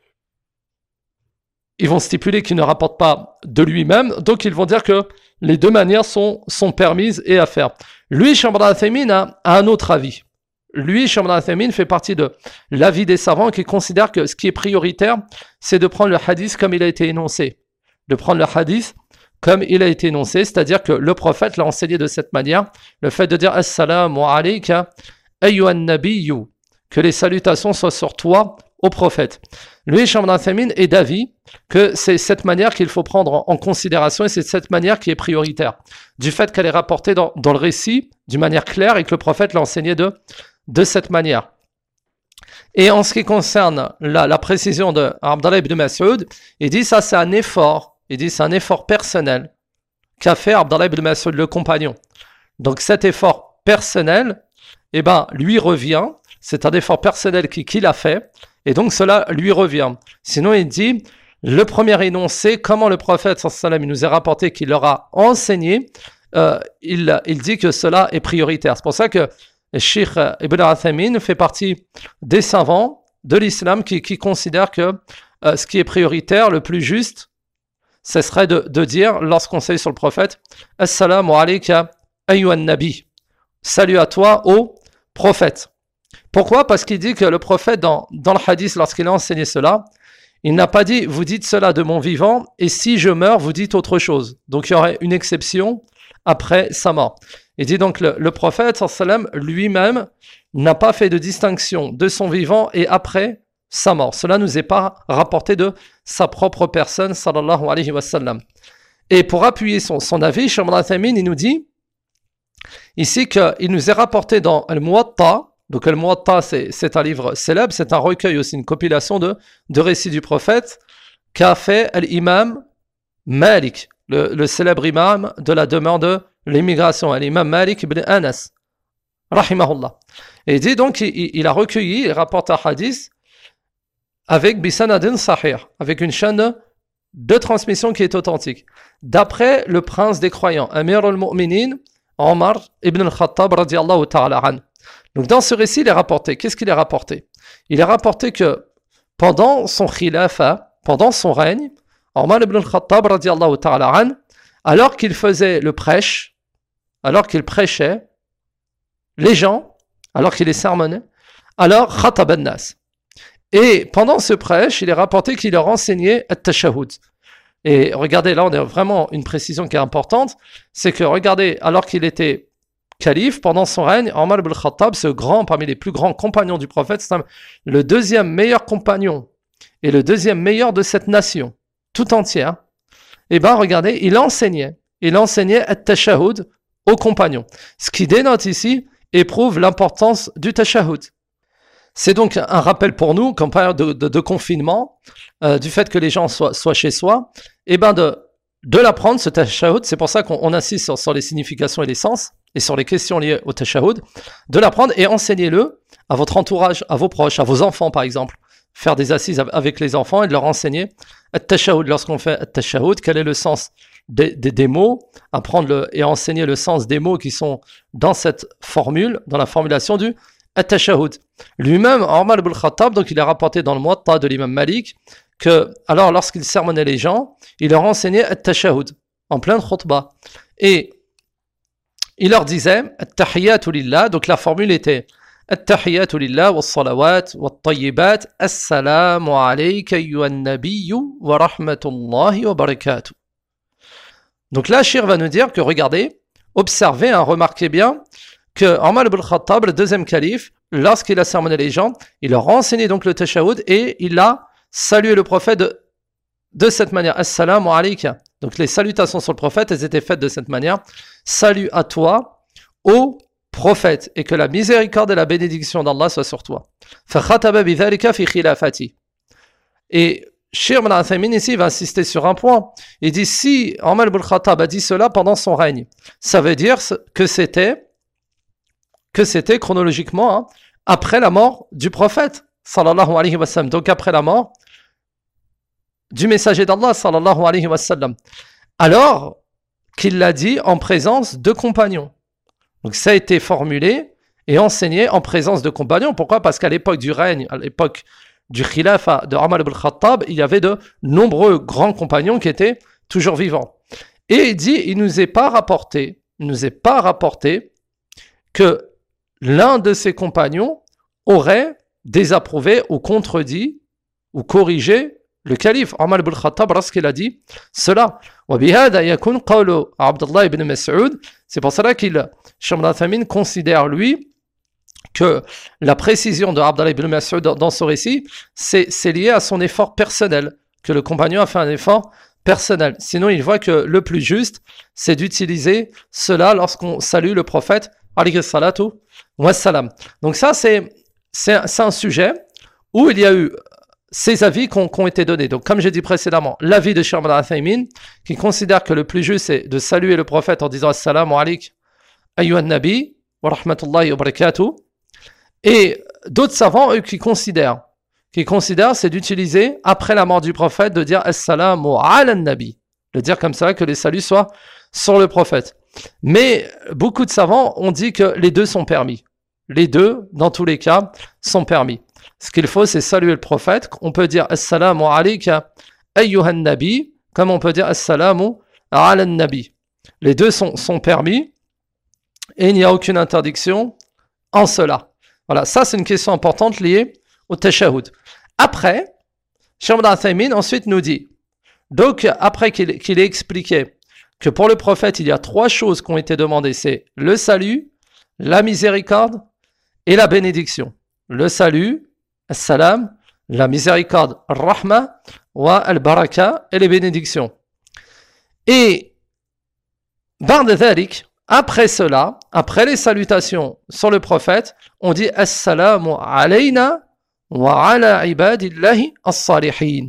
Ils vont stipuler qu'il ne rapporte pas de lui-même, donc ils vont dire que les deux manières sont, sont permises et à faire. Lui, Cheikh Ibn Uthaymin a, a un autre avis. Lui, Cheikh Ibn Uthaymin fait partie de l'avis des savants qui considèrent que ce qui est prioritaire, c'est de prendre le hadith comme il a été énoncé. De prendre le hadith comme il a été énoncé, c'est-à-dire que le prophète l'a enseigné de cette manière, le fait de dire « Assalamu alayka ayyuhan nabiyyu », que les salutations soient sur toi, au prophète. Lui, Cheikh Ibn Uthaymin est d'avis que c'est cette manière qu'il faut prendre en considération et c'est cette manière qui est prioritaire, du fait qu'elle est rapportée dans, dans le récit d'une manière claire et que le prophète l'a enseigné de, de cette manière. Et en ce qui concerne la, la précision de Abdallah ibn Mas'ud, il dit ça c'est un effort Il dit c'est un effort personnel qu'a fait Abdallah ibn Mas'ud, le compagnon. Donc cet effort personnel, eh ben, lui revient. C'est un effort personnel qu'il a fait. Et donc cela lui revient. Sinon, il dit, le premier énoncé, comment le prophète sallallahu alayhi wa sallam, il nous a rapporté qu'il leur a enseigné, euh, il, il dit que cela est prioritaire. C'est pour ça que Cheikh Ibn Uthaymin fait partie des savants de l'islam qui, qui considèrent que euh, ce qui est prioritaire, le plus juste, ce serait de, de dire, lorsqu'on s'est sur le prophète, « Assalamu alayka ayyuhan nabi » Salut à toi, ô prophète. Pourquoi? Parce qu'il dit que le prophète, dans, dans le hadith, lorsqu'il a enseigné cela, il n'a pas dit « vous dites cela de mon vivant, et si je meurs, vous dites autre chose ». Donc il y aurait une exception après sa mort. Il dit donc le, le prophète sallam lui-même n'a pas fait de distinction de son vivant et après sa mort. Cela ne nous est pas rapporté de sa propre personne, sallallahu alayhi wa sallam. Et pour appuyer son, son avis, Cheikh Ibn Uthaymin, il nous dit ici qu'il nous est rapporté dans Al-Muwatta. Donc Al-Muwatta, c'est, c'est un livre célèbre, c'est un recueil aussi, une compilation de, de récits du prophète qu'a fait l'imam Malik, le, le célèbre imam de la demeure de l'immigration, l'imam Malik ibn Anas, rahimahullah. Et il dit donc, il, il a recueilli, il rapporte un hadith avec bisanadin sahih, avec une chaîne de transmission qui est authentique. D'après le prince des croyants, Amir al-Mu'minin, Omar ibn al-Khattab, radiallahu ta'ala an. Donc dans ce récit, il est rapporté. Qu'est-ce qu'il est rapporté? Il est rapporté que pendant son khilafa, pendant son règne, Omar ibn al-Khattab, radiallahu ta'ala an, alors qu'il faisait le prêche, alors qu'il prêchait, les gens, alors qu'il les sermonnait, alors khatab an-nas. Et pendant ce prêche, il est rapporté qu'il leur enseignait at-tashahhud. Et regardez, là on a vraiment une précision qui est importante, c'est que regardez, alors qu'il était calife, pendant son règne, Omar ibn al-Khattab, ce grand, parmi les plus grands compagnons du prophète, c'est le deuxième meilleur compagnon et le deuxième meilleur de cette nation, tout entière. Et bien regardez, il enseignait, il enseignait at-tashahhud aux compagnons. Ce qui dénote ici et prouve l'importance du tashahhud. C'est donc un rappel pour nous, qu'en période de, de, de confinement, euh, du fait que les gens soient, soient chez soi, et ben de, de l'apprendre, ce tashahhud. C'est pour ça qu'on on insiste sur, sur les significations et les sens, et sur les questions liées au tashahhud, de l'apprendre et enseignez-le à votre entourage, à vos proches, à vos enfants par exemple. Faire des assises avec les enfants et de leur enseigner at-tashahhud. Lorsqu'on fait at-tashahhud, quel est le sens des, des, des mots, apprendre le, et enseigner le sens des mots qui sont dans cette formule, dans la formulation du at-tashahhud. Lui-même, Omar ibn al-Khattab, donc il est rapporté dans le Muwatta de l'imam Malik, que, alors lorsqu'il sermonnait les gens, il leur enseignait at-tashahhud, en plein khutbah. Et il leur disait at-tahiyyatu lillah, donc la formule était at-tahiyyatu lillah was-salawat wat-tayyibat, assalamu alayka ayyuhan nabiyyu wa rahmatullahi wa barakatuh. Donc là, Shir va nous dire que, regardez, observez, hein, remarquez bien, que Omar ibn al-Khattab, le deuxième calife, lorsqu'il a sermonné les gens, il leur a enseigné donc le tashahhud et il a salué le prophète de, de cette manière. Assalamu alayka. Donc les salutations sur le prophète, elles étaient faites de cette manière. Salut à toi, ô prophète, et que la miséricorde et la bénédiction d'Allah soient sur toi. فَخَتَبَ بِذَلِكَ فِي خِلَافَتِهِ. Et Cheikh Ibn Uthaymin ici va insister sur un point. Il dit, si Omar ibn al-Khattab a dit cela pendant son règne, ça veut dire que c'était que c'était chronologiquement hein, après la mort du prophète, sallallahu alayhi wa sallam, donc après la mort du messager d'Allah, sallallahu alayhi wa sallam, alors qu'il l'a dit en présence de compagnons. Donc ça a été formulé et enseigné en présence de compagnons. Pourquoi? Parce qu'à l'époque du règne, à l'époque du khilafa de Omar ibn al-Khattab, il y avait de nombreux grands compagnons qui étaient toujours vivants. Et il dit, il nous est pas rapporté, il nous est pas rapporté que l'un de ses compagnons aurait désapprouvé ou contredit ou corrigé le calife Omar ibn al-Khattab lorsqu'il a dit cela. C'est pour cela qu'il, Cheikh Ibn Uthaymin considère lui que la précision de Abdallah ibn Mas'ud dans ce récit, c'est, c'est lié à son effort personnel, que le compagnon a fait un effort personnel. Sinon, il voit que le plus juste, c'est d'utiliser cela lorsqu'on salue le prophète alayhi salatu wassalam. Donc ça, c'est, c'est, c'est un sujet où il y a eu ces avis qui ont, qui ont été donnés. Donc, comme j'ai dit précédemment, l'avis de Cheikh Al-Uthaymin, qui considère que le plus juste, c'est de saluer le prophète en disant « Assalamu alayk, ayyuhan nabi, wa rahmatullahi wa barakatuh ». Et d'autres savants, eux, qui considèrent, qui considèrent, c'est d'utiliser, après la mort du prophète, de dire « Assalamu ala nabi », de dire comme ça que les saluts soient sur le prophète. Mais beaucoup de savants ont dit que les deux sont permis. Les deux, dans tous les cas, sont permis. Ce qu'il faut, c'est saluer le prophète. On peut dire Assalamu alayka ayyuhan nabi, comme on peut dire Assalamu ala nabi. Les deux sont, sont permis et il n'y a aucune interdiction en cela. Voilà, ça c'est une question importante liée au tashahhud. Après, Cheikh Al-Uthaymin ensuite nous dit, donc après qu'il, qu'il ait expliqué que pour le prophète, il y a trois choses qui ont été demandées, c'est le salut, la miséricorde et la bénédiction. Le salut, as-salam, la miséricorde, rahma, wa al-baraka et les bénédictions. Et ba'da dhalik, après cela, après les salutations sur le prophète, on dit as-salamu alayna wa ala ibadillahi as-salihin.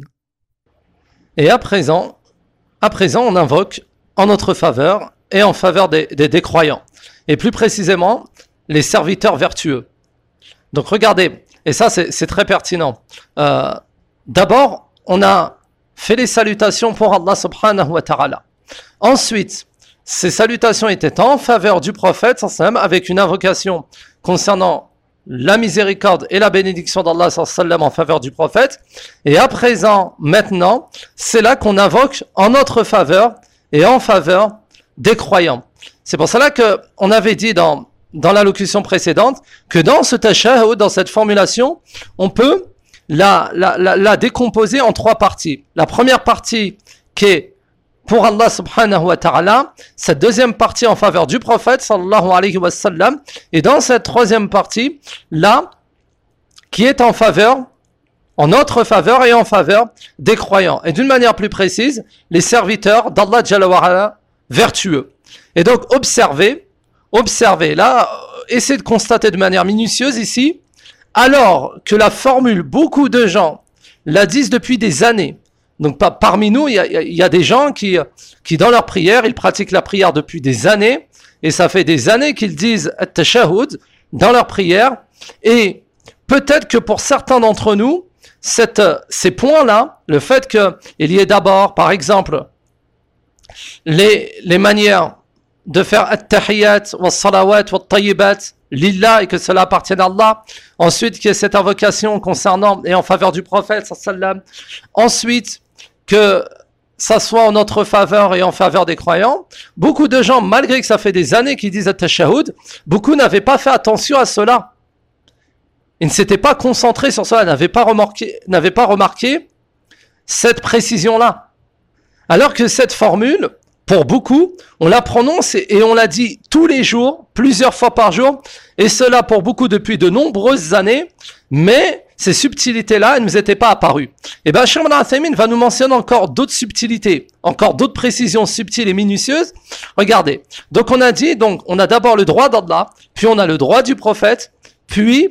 Et à présent, à présent, on invoque en notre faveur et en faveur des, des, des croyants. Et plus précisément, les serviteurs vertueux. Donc regardez, et ça c'est, c'est très pertinent. Euh, d'abord, on a fait les salutations pour Allah subhanahu wa ta'ala. Ensuite, ces salutations étaient en faveur du prophète, avec une invocation concernant la miséricorde et la bénédiction d'Allah en faveur du prophète. Et à présent, maintenant, c'est là qu'on invoque en notre faveur et en faveur des croyants. C'est pour cela qu'on avait dit dans, dans l'allocution précédente que dans ce tashahhud, dans cette formulation, on peut la, la, la, la décomposer en trois parties. La première partie qui est pour Allah subhanahu wa ta'ala, cette deuxième partie en faveur du prophète sallallahu alayhi wa sallam, et dans cette troisième partie, là, qui est en faveur, en notre faveur et en faveur des croyants. Et d'une manière plus précise, les serviteurs d'Allah Jalla wa Ala vertueux. Et donc, observez, observez, là, essayez de constater de manière minutieuse ici, alors que la formule, beaucoup de gens la disent depuis des années. Donc, pa- parmi nous, il y a, il y a des gens qui, qui, dans leur prière, ils pratiquent la prière depuis des années, et ça fait des années qu'ils disent at-tashahhud dans leur prière, et peut-être que pour certains d'entre nous, cette, ces points-là, le fait qu'il y ait d'abord, par exemple, les, les manières de faire at-tahiyyat, wa-salawat, wa-tayyibat, lillah, et que cela appartienne à Allah. Ensuite, qu'il y ait cette invocation concernant et en faveur du prophète, sallam. Ensuite, que ça soit en notre faveur et en faveur des croyants. Beaucoup de gens, malgré que ça fait des années qu'ils disent at-tashahhud, beaucoup n'avaient pas fait attention à cela. Ils ne s'étaient pas concentrés sur cela, n'avaient pas remarqué, n'avaient pas remarqué cette précision-là. Alors que cette formule, pour beaucoup, on la prononce et, et on la dit tous les jours, plusieurs fois par jour, et cela pour beaucoup depuis de nombreuses années, mais ces subtilités-là, elles ne nous étaient pas apparues. Et bien, Cheikh Al-Uthaymin va nous mentionner encore d'autres subtilités, encore d'autres précisions subtiles et minutieuses. Regardez, donc on a dit, donc on a d'abord le droit d'Allah, puis on a le droit du prophète, puis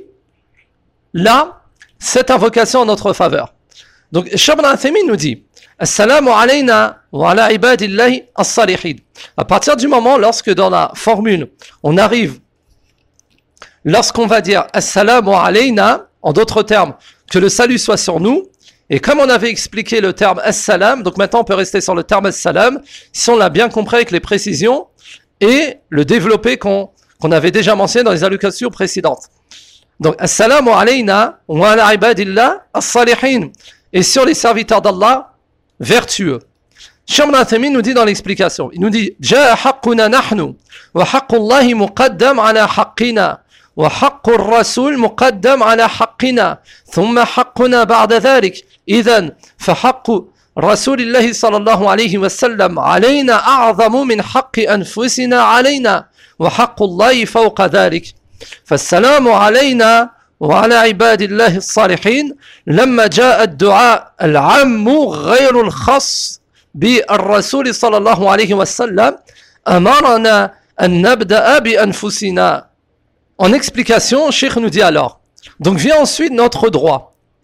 là, cette invocation en notre faveur. Donc, Cheikh Al-Uthaymin nous dit, Assalamu alayna wa ala ibadillahi as-salihin. À partir du moment, lorsque dans la formule, on arrive, lorsqu'on va dire Assalamu alayna, en d'autres termes, que le salut soit sur nous, et comme on avait expliqué le terme As-salam, donc maintenant on peut rester sur le terme As-salam, si on l'a bien compris avec les précisions, et le développé qu'on, qu'on avait déjà mentionné dans les allocations précédentes. Donc, Assalamu alayna wa ala ibadillah as-salihin. Et sur les serviteurs d'Allah, vertueux. Cheikh Al-Uthaymin nous dit dans l'explication, il nous dit Ja'a haqquna nahnu wa haqqullahi muqaddam ala haqqina wa haqqur rasul muqaddam ala haqqina thumma haqquna ba'da dhalik idhan fa haqqu rasulillahi sallallahu alayhi wa sallam alayna a'zamu min haqqi anfusina alayna wa haqqullahi fawqa dhalik فالسلام علينا وعلى عباد الله الصالحين لما جاء الدعاء العام غير الخاص بالرسول صلى الله عليه وسلم أمرنا أن نبدأ بأنفسنا. En explication, Cheikh nous dit alors, donc vient ensuite notre droit,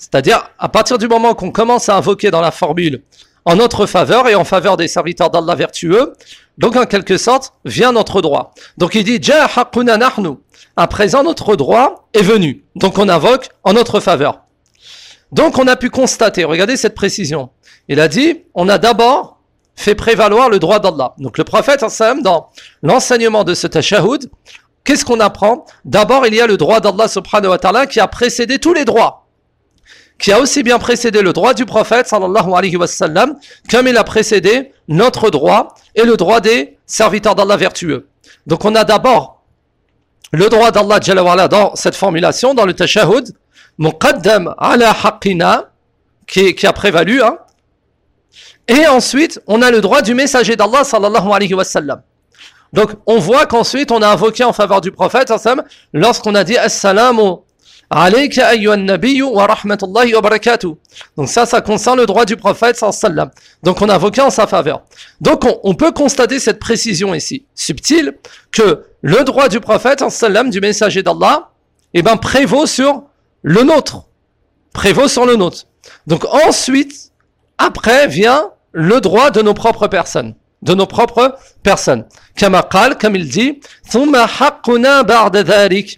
C'est-à-dire, à partir du moment qu'on commence à invoquer dans la formule en notre faveur et en faveur des serviteurs d'Allah vertueux, donc en quelque sorte, vient notre droit. Donc il dit, Ja'a haqquna nahnu. À présent, notre droit est venu. Donc on invoque en notre faveur. Donc on a pu constater, regardez cette précision. Il a dit, on a d'abord fait prévaloir le droit d'Allah. Donc le prophète, dans l'enseignement de ce tashahhud, qu'est-ce qu'on apprend? D'abord, il y a le droit d'Allah subhanahu wa ta'ala qui a précédé tous les droits, qui a aussi bien précédé le droit du prophète sallallahu alayhi wa sallam, comme il a précédé notre droit et le droit des serviteurs d'Allah vertueux. Donc on a d'abord le droit d'Allah jalla wa ala dans cette formulation, dans le tashahhud, muqaddam ala haqqina, qui, qui a prévalu, hein. Et ensuite, on a le droit du messager d'Allah sallallahu alayhi wa sallam. Donc, on voit qu'ensuite, on a invoqué en faveur du prophète, lorsqu'on a dit Assalamu alayka ayyuhan nabiyyu wa rahmatullahi wa barakatuh. Donc ça, ça concerne le droit du prophète, sallam. Donc on a invoqué en sa faveur. Donc on, on peut constater cette précision ici, subtile, que le droit du prophète, sallam, du messager d'Allah, eh ben, prévaut sur le nôtre. Prévaut sur le nôtre. Donc ensuite, après vient le droit de nos propres personnes. De nos propres personnes. Kama qal, comme il dit, thumma haqquna ba'da dhalik.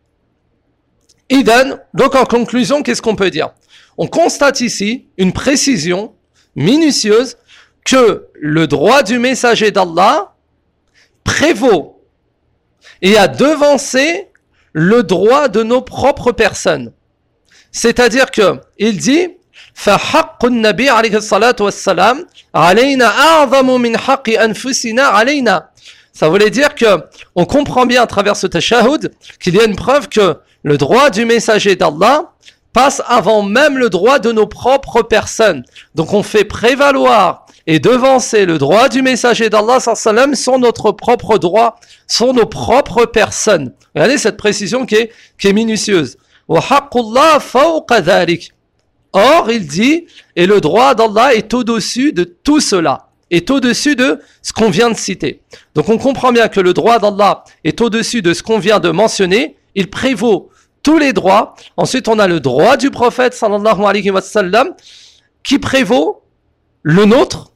Idan, donc en conclusion, qu'est-ce qu'on peut dire? On constate ici une précision minutieuse que le droit du messager d'Allah prévaut et a devancé le droit de nos propres personnes. C'est-à-dire que il dit فَحَقُّ النَّبِي عَلَيْهِ الصَّلَاةُ وَالسَّلَامُ عَلَيْنَا أَعْظَمُ مِنْ حَقِّ أَنفُسِنَا عَلَيْنَا. Ça voulait dire que on comprend bien à travers ce tashahhud qu'il y a une preuve que le droit du messager d'Allah passe avant même le droit de nos propres personnes. Donc on fait prévaloir et devancer le droit du messager d'Allah sallam sur notre propre droit, sur nos propres personnes. Regardez cette précision qui est, qui est minutieuse. وَحَقُّ اللَّهِ فَوْقَ ذَلِكَ. Or, il dit, et le droit d'Allah est au-dessus de tout cela, est au-dessus de ce qu'on vient de citer. Donc on comprend bien que le droit d'Allah est au-dessus de ce qu'on vient de mentionner, il prévaut tous les droits. Ensuite, on a le droit du prophète, sallallahu alayhi wa sallam, qui prévaut le nôtre.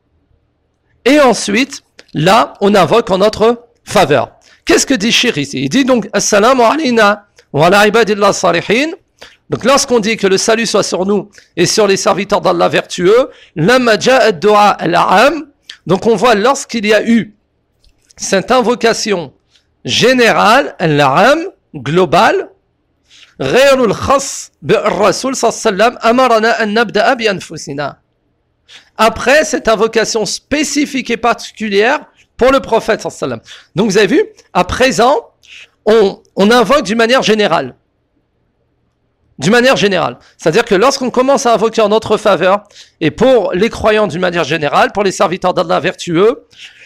Et ensuite, là, on invoque en notre faveur. Qu'est-ce que dit Shir ici? Il dit donc, Assalamu alayna wa ala ibadillah salihin. Donc lorsqu'on dit que le salut soit sur nous et sur les serviteurs d'Allah vertueux, lamma ja'a ad-du'a al-'am, donc on voit lorsqu'il y a eu cette invocation générale, al-'am, globale, ghayrul khass bir-rasul sallallahu amarana an nabda'a bi anfusina. Après cette invocation spécifique et particulière pour le prophète sallallahu. Donc vous avez vu, à présent, on, on invoque d'une manière générale. D'une manière générale. C'est-à-dire que lorsqu'on commence à invoquer en notre faveur, et pour les croyants d'une manière générale, pour les serviteurs d'Allah vertueux,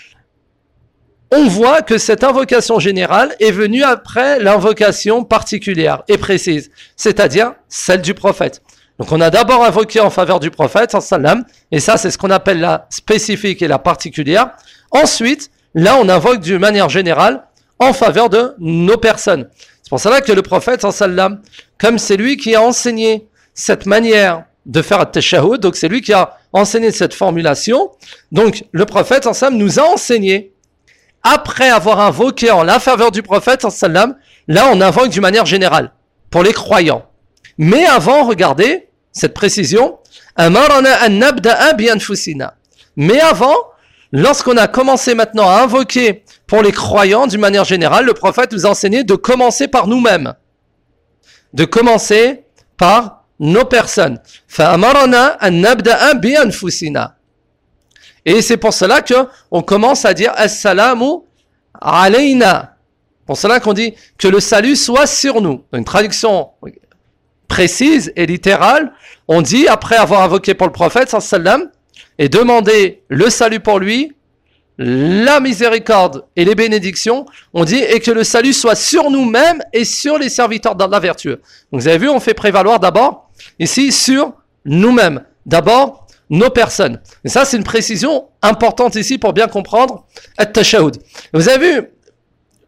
on voit que cette invocation générale est venue après l'invocation particulière et précise, c'est-à-dire celle du prophète. Donc on a d'abord invoqué en faveur du prophète, sallam, et ça c'est ce qu'on appelle la spécifique et la particulière. Ensuite, là on invoque d'une manière générale en faveur de nos personnes. C'est pour cela que le prophète, sallam, comme c'est lui qui a enseigné cette manière de faire le tashahhud, donc c'est lui qui a enseigné cette formulation, donc le prophète, sallam, nous a enseigné, après avoir invoqué en la faveur du prophète, sallam, là on invoque d'une manière générale, pour les croyants. Mais avant, regardez cette précision, amarana an nabda'a bi anfusina. Mais avant, lorsqu'on a commencé maintenant à invoquer pour les croyants d'une manière générale, le prophète nous a enseigné de commencer par nous-mêmes. De commencer par nos personnes. فَأَمَرَنَا أَن نَبْدَأَ بِأَنفُسِنَا. Et c'est pour cela qu'on commence à dire Assalamu alayna. Pour cela qu'on dit que le salut soit sur nous. Une traduction précise et littérale, on dit après avoir invoqué pour le prophète sallam et demandé le salut pour lui, la miséricorde et les bénédictions, on dit et que le salut soit sur nous-mêmes et sur les serviteurs d'Allah vertueux. Donc vous avez vu, on fait prévaloir d'abord ici sur nous-mêmes, d'abord nos personnes. Et ça c'est une précision importante ici pour bien comprendre at-tashahhud. Vous avez vu,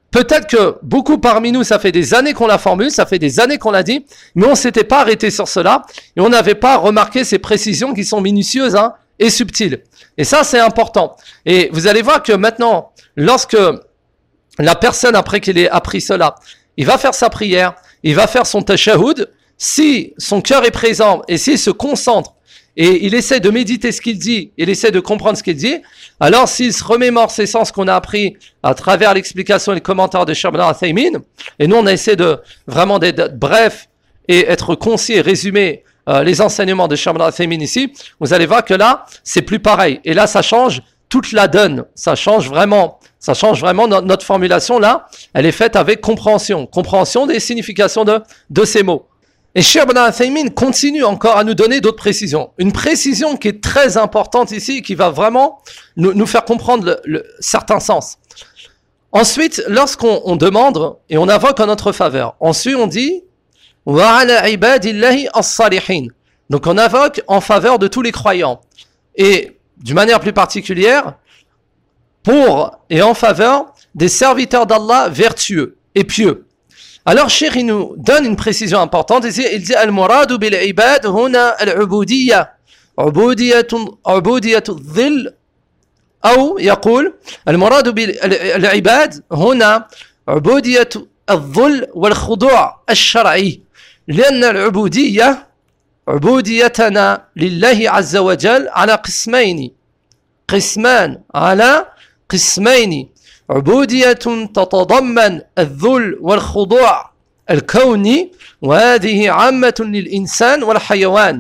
peut-être que beaucoup parmi nous, ça fait des années qu'on la formule, ça fait des années qu'on l'a dit, mais on ne s'était pas arrêté sur cela et on n'avait pas remarqué ces précisions qui sont minutieuses hein, et subtiles. Et ça, c'est important. Et vous allez voir que maintenant, lorsque la personne, après qu'il ait appris cela, il va faire sa prière, il va faire son tashahhud, si son cœur est présent et s'il se concentre et il essaie de méditer ce qu'il dit, il essaie de comprendre ce qu'il dit, alors s'il se remémore ces sens qu'on a appris à travers l'explication et le commentaire de Cheikh Ibn Uthaymin, et nous on a essayé de vraiment d'être bref et être concis et résumer euh, les enseignements de Cheikh Ibn Uthaymin ici, vous allez voir que là, c'est plus pareil. Et là, ça change toute la donne. Ça change vraiment, ça change vraiment notre, notre formulation là, elle est faite avec compréhension, compréhension des significations de, de ces mots. Et Cheikh Ibn Uthaymin continue encore à nous donner d'autres précisions. Une précision qui est très importante ici, qui va vraiment nous, nous faire comprendre le, le, certains sens. Ensuite, lorsqu'on on demande et on invoque en notre faveur, ensuite on dit « Wa ala ibadillahi as-salihin ». Donc on invoque en faveur de tous les croyants. Et d'une manière plus particulière, pour et en faveur des serviteurs d'Allah vertueux et pieux. Alors, Cheikh, il nous donne une précision importante. Il dit Al-muradu bil ibad huna al-ubudiyya. Ubudiyatu dhil. Ou, يقول المراد بالعباد هنا عبودية الذل والخضوع الشرعي لأن العبودية عبوديتنا لله عز وجل على قسمين قسمان على قسمين عبودية تتضمن الذل والخضوع الكوني وهذه عامة للإنسان والحيوان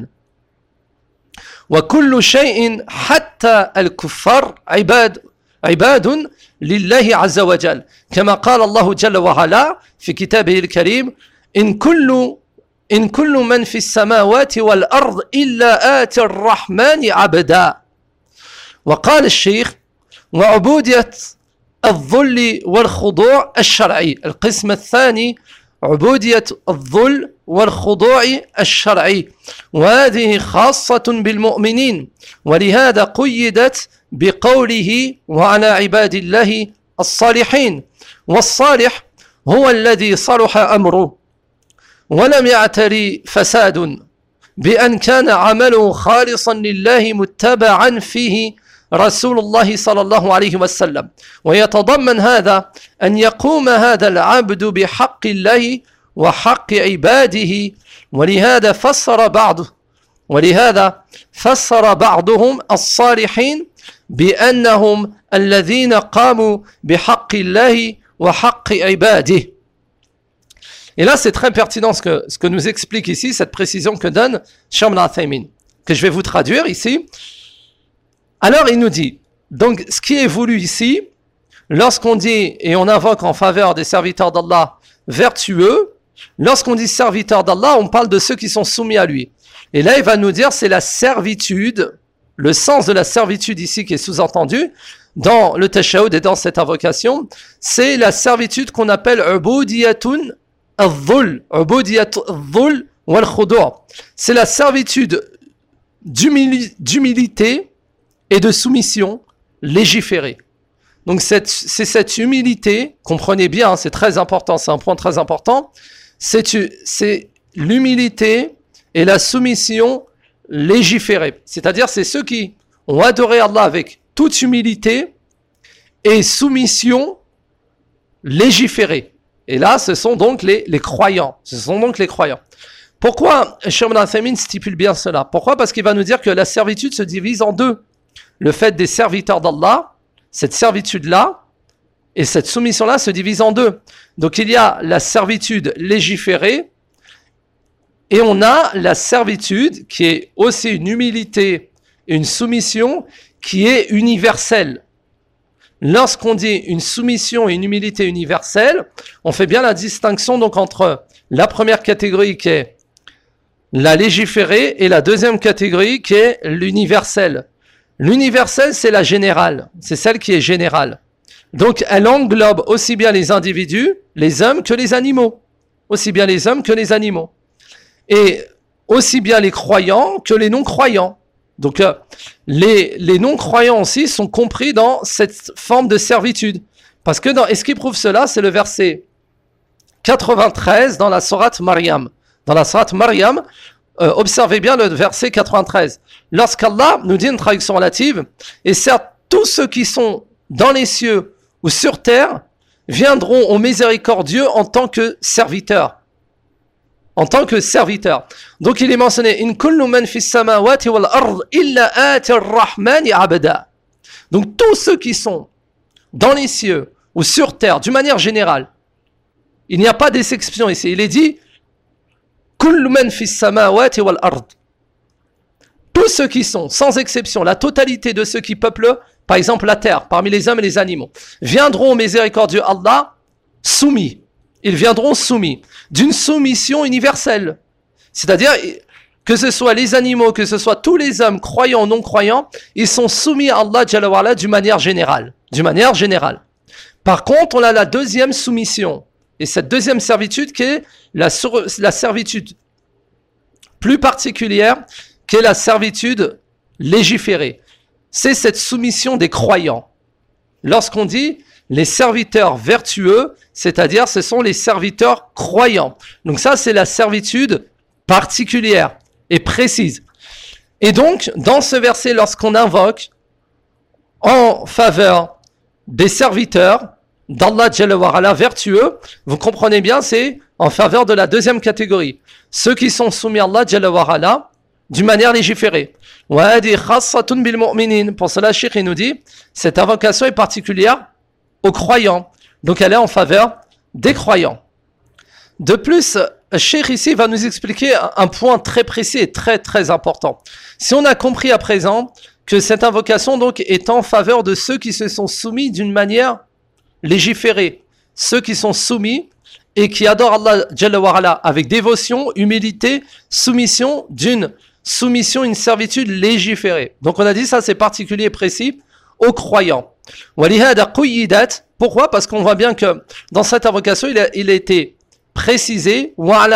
وكل شيء حتى الكفار عباد عباد لله عز وجل كما قال الله جل وعلا في كتابه الكريم إن كل إن كل من في السماوات والأرض إلا آتي الرحمن عبدا. وقال الشيخ وعبودية الذل والخضوع الشرعي. القسم الثاني عبودية الذل والخضوع الشرعي وهذه خاصة بالمؤمنين ولهذا قيدت بقوله وعلى عباد الله الصالحين. والصالح هو الذي صلح أمره ولم يعتري فساد بأن كان عمله خالصا لله متبعا فيه رسول الله صلى الله عليه وسلم ويتضمن هذا أن يقوم هذا العبد بحق الله وحق عباده ولهذا فسر بعض ولهذا فسر بعضهم الصالحين بأنهم الذين قاموا بحق الله وحق عباده. Et là, c'est très pertinent ce que, ce que nous explique ici, cette précision que donne Cheikh Ibn Uthaymin, que je vais vous traduire ici. Alors, il nous dit, donc, ce qui est voulu ici, lorsqu'on dit et on invoque en faveur des serviteurs d'Allah vertueux, lorsqu'on dit serviteurs d'Allah, on parle de ceux qui sont soumis à lui. Et là, il va nous dire, c'est la servitude, le sens de la servitude ici qui est sous-entendu dans le tashahhud et dans cette invocation, c'est la servitude qu'on appelle ubudiyatun al-dhul, ubudiyatun al-dhul wal-khudu'. C'est la servitude d'humili- d'humilité et de soumission légiférée. Donc cette, c'est cette humilité, comprenez bien, hein, c'est très important, c'est un point très important, c'est, c'est l'humilité et la soumission légiférée. C'est-à-dire c'est ceux qui ont adoré Allah avec toute humilité et soumission légiférée. Et là, ce sont donc les, les croyants. Ce sont donc les croyants. Pourquoi Cheikh Ibn Uthaymin stipule bien cela? Pourquoi? Parce qu'il va nous dire que la servitude se divise en deux. Le fait des serviteurs d'Allah, cette servitude-là et cette soumission-là se divise en deux. Donc il y a la servitude légiférée et on a la servitude qui est aussi une humilité et une soumission qui est universelle. Lorsqu'on dit une soumission et une humilité universelle, on fait bien la distinction donc entre la première catégorie qui est la légiférée et la deuxième catégorie qui est l'universelle. L'universelle, c'est la générale, c'est celle qui est générale. Donc, elle englobe aussi bien les individus, les hommes, que les animaux. Aussi bien les hommes que les animaux. Et aussi bien les croyants que les non-croyants. Donc, euh, les, les non-croyants aussi sont compris dans cette forme de servitude. Parce que dans, et ce qui prouve cela, c'est le verset quatre-vingt-treize dans la sourate Maryam. Dans la sourate Maryam, euh, observez bien le verset quatre-vingt-treize. Lorsqu'Allah nous dit une traduction relative, et certes, tous ceux qui sont dans les cieux ou sur terre viendront au miséricordieux en tant que serviteurs. En tant que serviteurs. Donc il est mentionné in kullu man fis samawati wal ard illa ati ar-rahmani abada. Donc tous ceux qui sont dans les cieux ou sur terre, d'une manière générale, il n'y a pas d'exception ici. Il est dit kullu man fis samawati wal ard. Tous ceux qui sont, sans exception, la totalité de ceux qui peuplent, par exemple la terre, parmi les hommes et les animaux, viendront au miséricordieux Allah soumis. Ils viendront soumis, d'une soumission universelle. C'est-à-dire que ce soit les animaux, que ce soit tous les hommes, croyants ou non croyants, ils sont soumis à Allah Jalla wa Ala d'une manière générale. D'une manière générale. Par contre, on a la deuxième soumission. Et cette deuxième servitude qui est la, la servitude plus particulière, qui est la servitude légiférée. C'est cette soumission des croyants. Lorsqu'on dit les serviteurs vertueux, c'est-à-dire ce sont les serviteurs croyants. Donc ça, c'est la servitude particulière et précise. Et donc, dans ce verset, lorsqu'on invoque en faveur des serviteurs d'Allah Jalla wa Ala vertueux, vous comprenez bien, c'est en faveur de la deuxième catégorie. Ceux qui sont soumis à Allah Jalla wa Ala d'une manière légiférée. Pour cela, Cheikh nous dit, cette invocation est particulière aux croyants. Donc elle est en faveur des croyants. De plus, Cheikh ici va nous expliquer un point très précis et très très important. Si on a compris à présent que cette invocation donc est en faveur de ceux qui se sont soumis d'une manière légiférée, ceux qui sont soumis et qui adorent Allah Jalla wa Ala avec dévotion, humilité, soumission, d'une soumission, une servitude légiférée. Donc on a dit ça, c'est particulier et précis aux croyants. Pourquoi? Parce qu'on voit bien que dans cette invocation, il a, il a été précisé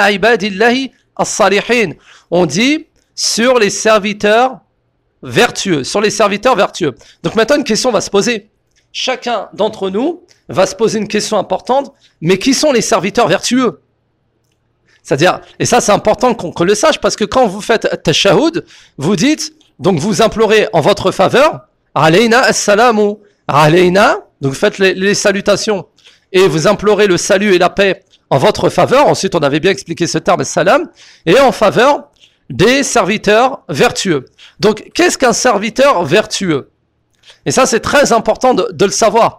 on dit sur les serviteurs vertueux, sur les serviteurs vertueux. Donc maintenant une question va se poser. Chacun d'entre nous va se poser une question importante, mais qui sont les serviteurs vertueux? C'est-à-dire, et ça c'est important qu'on, qu'on le sache, parce que quand vous faites tashahhud, vous dites, donc vous implorez en votre faveur, alayna as-salamu, alayna, donc vous faites les, les salutations, et vous implorez le salut et la paix en votre faveur, ensuite on avait bien expliqué ce terme, salam, et en faveur des serviteurs vertueux. Donc, qu'est-ce qu'un serviteur vertueux? Et ça c'est très important de, de le savoir.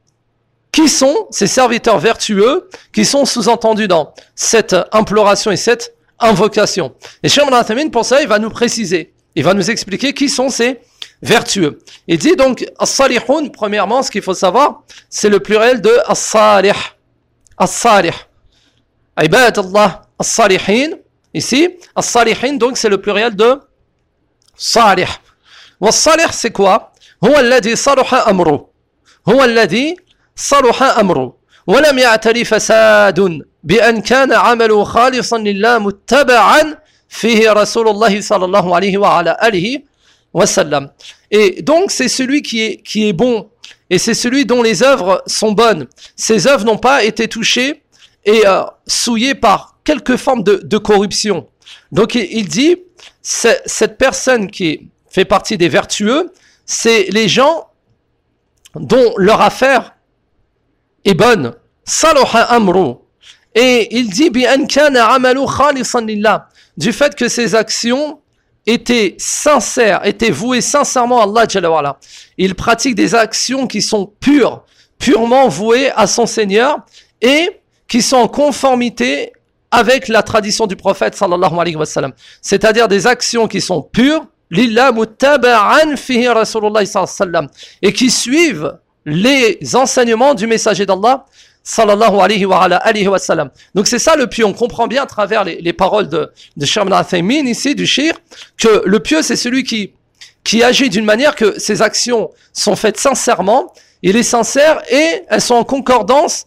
Qui sont ces serviteurs vertueux qui sont sous-entendus dans cette imploration et cette invocation? Et Cheikh Ibn Uthaymin, pour ça, il va nous préciser, il va nous expliquer qui sont ces vertueux. Il dit donc, as-salihun, premièrement, ce qu'il faut savoir, c'est le pluriel de as-salih. As-salih. Ibadallah, as-salihin. Ici, as-salihin, donc c'est le pluriel de salih. Was-salih, c'est quoi? Huwa alladhi salaha amru. Huwa alladhi صلح أمره ولم يعتري فساد بأن كان عمله خالصا لله متبعا فيه رسول الله صلى الله عليه وعلى آله وسلم. Et donc c'est celui qui est, qui est bon et c'est celui dont les œuvres sont bonnes. Ces œuvres n'ont pas été touchées et euh, souillées par quelque forme de, de corruption. Donc il, il dit, cette personne qui fait partie des vertueux, c'est les gens dont leur affaire est bonne. Salaha amru. Et il dit bi an kana amalu khalisan lillah, du fait que ses actions étaient sincères, étaient vouées sincèrement à Allah Jalla wa Ala. Il pratique des actions qui sont pures, purement vouées à son Seigneur et qui sont en conformité avec la tradition du prophète sallallahu alayhi wa sallam. C'est-à-dire des actions qui sont pures, lillah muttaba'an fihi rasulullah sallallahu alayhi wa sallam, et qui suivent les enseignements du messager d'Allah sallallahu alayhi wa, alayhi wa sallam. Donc c'est ça le pieux. On comprend bien à travers les, les paroles de, de Cheikh Ibn Uthaymin ici, du Cheikh, que le pieux c'est celui qui, qui agit d'une manière que ses actions sont faites sincèrement, il est sincère et elles sont en concordance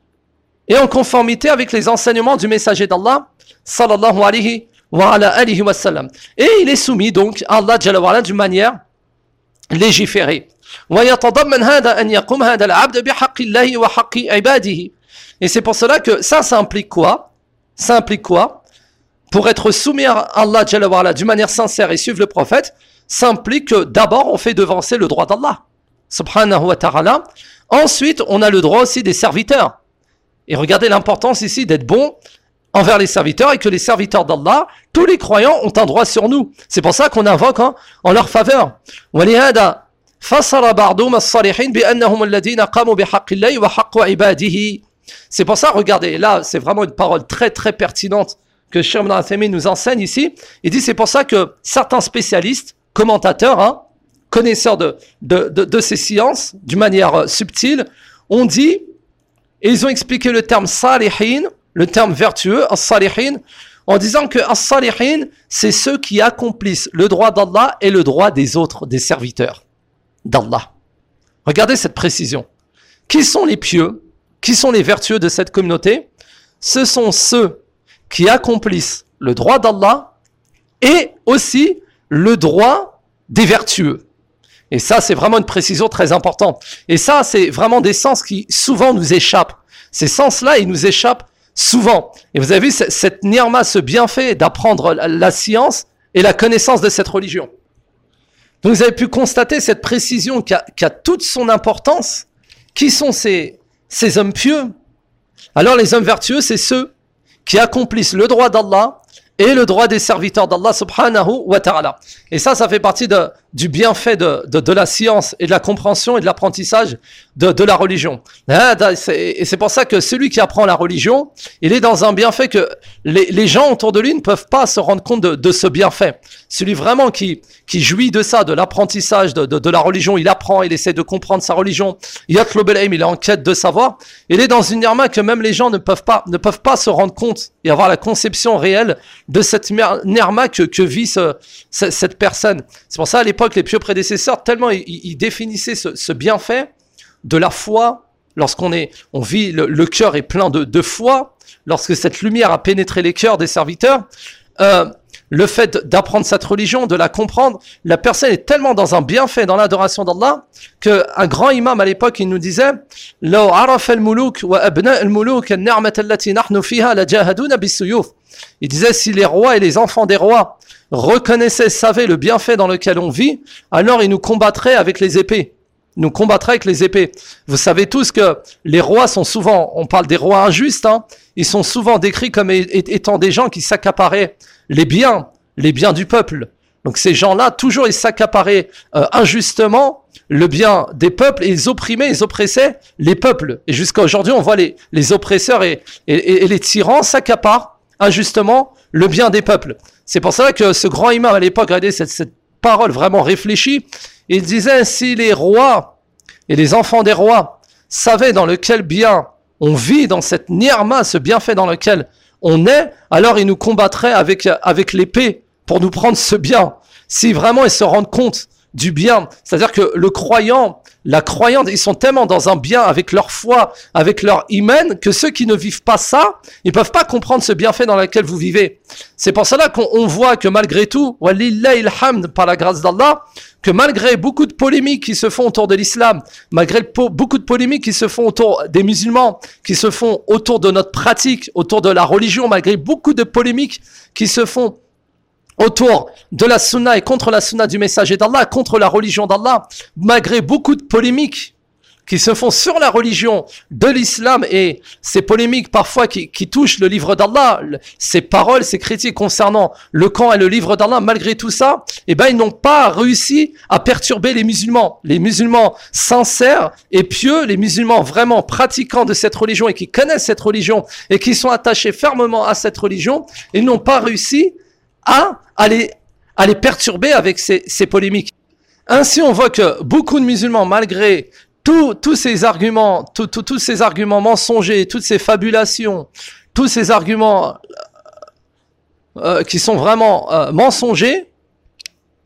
et en conformité avec les enseignements du messager d'Allah sallallahu alayhi wa, alayhi wa sallam. Et il est soumis donc à Allah Jalla wa Ala d'une manière légiférée. ويتضمن هذا أن يقوم هذا العبد بحق الله وحق عباده. Et c'est pour cela que ça, ça implique quoi? Ça implique quoi? Pour être soumis à Allah Jalla wa Ala d'une manière sincère et suivre le prophète, ça implique que d'abord on fait devancer le droit d'Allah subhanahu wa ta'ala. Ensuite, on a le droit aussi des serviteurs. Et regardez l'importance ici d'être bon envers les serviteurs et que les serviteurs d'Allah, tous les croyants ont un droit sur nous. C'est pour ça qu'on invoque hein, en leur faveur. وَلِهَذَا فَصَرَ بَعْضُهُمْ الصَّالِحِينَ بِأَنَّهُمُ الَّذِينَ قَامُوا بِحَقِّ اللَّهِ وَحَقِّ عِبَادِهِ. C'est pour ça, regardez, là, c'est vraiment une parole très très pertinente que Cheikh Ibn Uthaymin nous enseigne ici. Il dit, c'est pour ça que certains spécialistes, commentateurs, hein, connaisseurs de, de, de, de ces sciences, d'une manière euh, subtile, ont dit, et ils ont expliqué le terme salihin, le terme vertueux, as-salihin, en disant que as-salihin, c'est ceux qui accomplissent le droit d'Allah et le droit des autres, des serviteurs d'Allah. Regardez cette précision. Qui sont les pieux? Qui sont les vertueux de cette communauté? Ce sont ceux qui accomplissent le droit d'Allah et aussi le droit des vertueux. Et ça, c'est vraiment une précision très importante. Et ça, c'est vraiment des sens qui souvent nous échappent. Ces sens-là, ils nous échappent souvent. Et vous avez vu cette nirma, ce bienfait d'apprendre la science et la connaissance de cette religion. Donc vous avez pu constater cette précision qui a, qui a toute son importance. Qui sont ces, ces hommes pieux? Alors les hommes vertueux, c'est ceux qui accomplissent le droit d'Allah et le droit des serviteurs d'Allah subhanahu wa ta'ala. Et ça, ça fait partie de, du bienfait de, de, de la science et de la compréhension et de l'apprentissage de, de la religion. Et c'est pour ça que celui qui apprend la religion, il est dans un bienfait que les, les gens autour de lui ne peuvent pas se rendre compte de, de ce bienfait. Celui vraiment qui, qui jouit de ça, de l'apprentissage de, de, de la religion, il apprend, il essaie de comprendre sa religion, il est en quête de savoir, il est dans une nirma que même les gens ne peuvent pas, ne peuvent pas se rendre compte et avoir la conception réelle de cette nirma que, que vit ce, ce, cette personne. C'est pour ça à l'époque les pieux prédécesseurs tellement ils, ils définissaient ce, ce bienfait de la foi lorsqu'on est, on vit le, le cœur est plein de, de foi, lorsque cette lumière a pénétré les cœurs des serviteurs. Euh, le fait d'apprendre cette religion, de la comprendre, la personne est tellement dans un bienfait dans l'adoration d'Allah qu'un grand imam à l'époque il nous disait لو عرف الملوك وأبناء الملوك النعمة التي نحن فيها لجاهدونا بالسيوف. Il disait si les rois et les enfants des rois reconnaissaient, savaient le bienfait dans lequel on vit, alors ils nous combattraient avec les épées. Nous combattraient avec les épées. Vous savez tous que les rois sont souvent, on parle des rois injustes, hein, ils sont souvent décrits comme étant des gens qui s'accaparaient les biens, les biens du peuple. Donc ces gens-là, toujours ils s'accaparaient euh, injustement le bien des peuples et ils opprimaient, ils oppressaient les peuples. Et jusqu'à aujourd'hui, on voit les, les oppresseurs et, et, et les tyrans s'accaparent injustement le bien des peuples. C'est pour ça que ce grand imam à l'époque, regardez cette, cette parole vraiment réfléchie, il disait si les rois et les enfants des rois savaient dans lequel bien on vit, dans cette nirma, ce bienfait dans lequel on est, alors ils nous combattraient avec, avec l'épée pour nous prendre ce bien. Si vraiment ils se rendent compte du bien, c'est-à-dire que le croyant, la croyante, ils sont tellement dans un bien avec leur foi, avec leur iman, que ceux qui ne vivent pas ça, ils peuvent pas comprendre ce bienfait dans lequel vous vivez. C'est pour cela qu'on on voit que malgré tout, walillahi alhamd, par la grâce d'Allah, que malgré beaucoup de polémiques qui se font autour de l'islam, malgré po- beaucoup de polémiques qui se font autour des musulmans, qui se font autour de notre pratique, autour de la religion, malgré beaucoup de polémiques qui se font autour de la sunna et contre la sunna du messager d'Allah, contre la religion d'Allah, malgré beaucoup de polémiques qui se font sur la religion de l'islam et ces polémiques parfois qui, qui touchent le livre d'Allah, ces paroles, ces critiques concernant le Coran et le livre d'Allah, malgré tout ça, eh ben ils n'ont pas réussi à perturber les musulmans. Les musulmans sincères et pieux, les musulmans vraiment pratiquants de cette religion et qui connaissent cette religion et qui sont attachés fermement à cette religion, ils n'ont pas réussi à, à, les, à les perturber avec ces, ces polémiques. Ainsi, on voit que beaucoup de musulmans, malgré tous, tous ces arguments, tous, tous, tous ces arguments mensongers, toutes ces fabulations, tous ces arguments euh, qui sont vraiment euh, mensongers,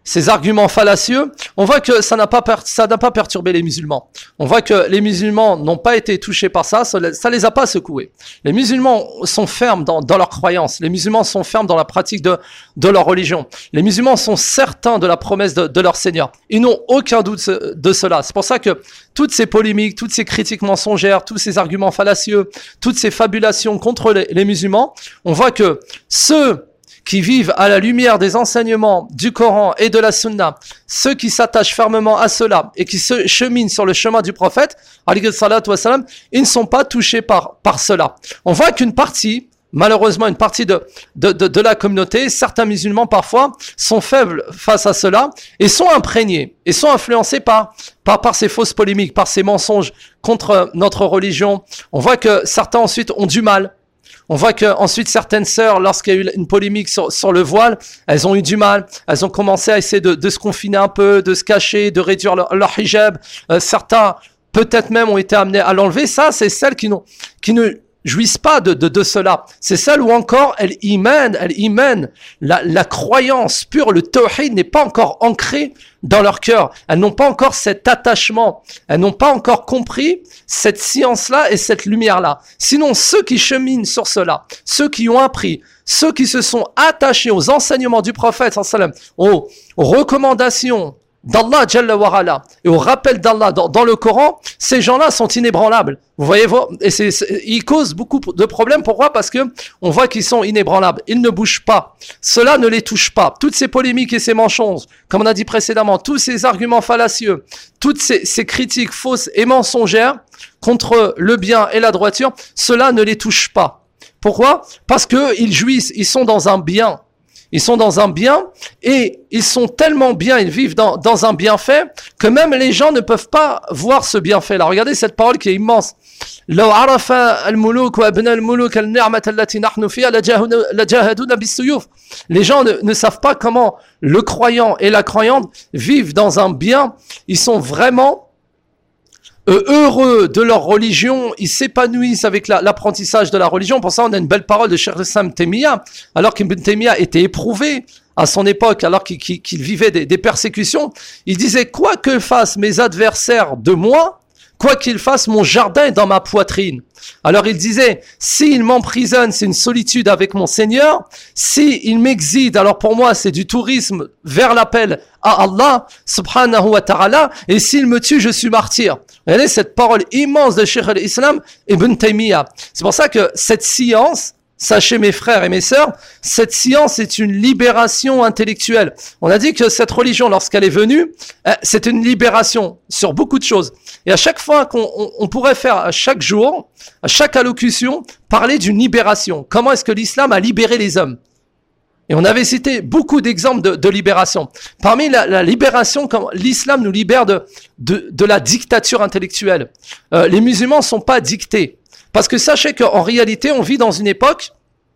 ces arguments fallacieux, on voit que ça n'a pas per- ça n'a pas perturbé les musulmans. On voit que les musulmans n'ont pas été touchés par ça, ça, ça les a pas secoués. Les musulmans sont fermes dans, dans leurs croyances. Les musulmans sont fermes dans la pratique de, de leur religion. Les musulmans sont certains de la promesse de, de leur Seigneur. Ils n'ont aucun doute de cela. C'est pour ça que toutes ces polémiques, toutes ces critiques mensongères, tous ces arguments fallacieux, toutes ces fabulations contre les, les musulmans, on voit que ceux qui vivent à la lumière des enseignements du Coran et de la Sunna, ceux qui s'attachent fermement à cela et qui se cheminent sur le chemin du prophète, alayhi salatu wassalam, ils ne sont pas touchés par, par cela. On voit qu'une partie, malheureusement une partie de, de, de, de la communauté, certains musulmans parfois sont faibles face à cela et sont imprégnés et sont influencés par, par, par ces fausses polémiques, par ces mensonges contre notre religion. On voit que certains ensuite ont du mal. On voit que ensuite certaines sœurs, lorsqu'il y a eu une polémique sur, sur le voile, elles ont eu du mal. Elles ont commencé à essayer de, de se confiner un peu, de se cacher, de réduire leur, leur hijab. Euh, certains, peut-être même, ont été amenés à l'enlever. Ça, c'est celles qui, n'ont, qui ne jouissent pas de, de, de cela. C'est celles où encore elles y mènent, elles y mènent. La, la croyance pure, le tawhid n'est pas encore ancré dans leur cœur. Elles n'ont pas encore cet attachement. Elles n'ont pas encore compris cette science-là et cette lumière-là. Sinon, ceux qui cheminent sur cela, ceux qui ont appris, ceux qui se sont attachés aux enseignements du prophète, sallam, aux, aux recommandations d'Allah Jalla wa Ala et au rappel d'Allah dans, dans le Coran, ces gens-là sont inébranlables. Vous voyez, et c'est, c'est, ils causent beaucoup de problèmes. Pourquoi? Parce que on voit qu'ils sont inébranlables. Ils ne bougent pas. Cela ne les touche pas. Toutes ces polémiques et ces mensonges, comme on a dit précédemment, tous ces arguments fallacieux, toutes ces, ces critiques fausses et mensongères contre le bien et la droiture, cela ne les touche pas. Pourquoi? Parce que ils jouissent, ils sont dans un bien. Ils sont dans un bien et ils sont tellement bien, ils vivent dans, dans un bienfait que même les gens ne peuvent pas voir ce bienfait-là. Regardez cette parole qui est immense. Les gens ne, ne savent pas comment le croyant et la croyante vivent dans un bien. Ils sont vraiment Euh, heureux de leur religion, ils s'épanouissent avec la, l'apprentissage de la religion. Pour ça, on a une belle parole de Cheikh Islam Taymiyyah, alors qu'Ibn Taymiyyah était éprouvé à son époque, alors qu'il, qu'il, qu'il vivait des, des persécutions. Il disait, quoi que fassent mes adversaires de moi, quoi qu'ils fassent, mon jardin est dans ma poitrine. Alors il disait, s'il m'emprisonne, c'est une solitude avec mon Seigneur. S'il m'exile, alors pour moi, c'est du tourisme vers l'appel à Allah, subhanahu wa ta'ala. Et s'il me tue, je suis martyr. Regardez cette parole immense de Cheikh al-Islam Ibn Taymiyyah. C'est pour ça que cette science, sachez mes frères et mes sœurs, cette science est une libération intellectuelle. On a dit que cette religion, lorsqu'elle est venue, c'est une libération sur beaucoup de choses. Et à chaque fois qu'on on, on pourrait faire, à chaque jour, à chaque allocution, parler d'une libération. Comment est-ce que l'islam a libéré les hommes? Et on avait cité beaucoup d'exemples de, de libération. Parmi la, la libération, comme l'islam nous libère de, de, de la dictature intellectuelle. Euh, les musulmans ne sont pas dictés. Parce que sachez qu'en réalité, on vit dans une époque,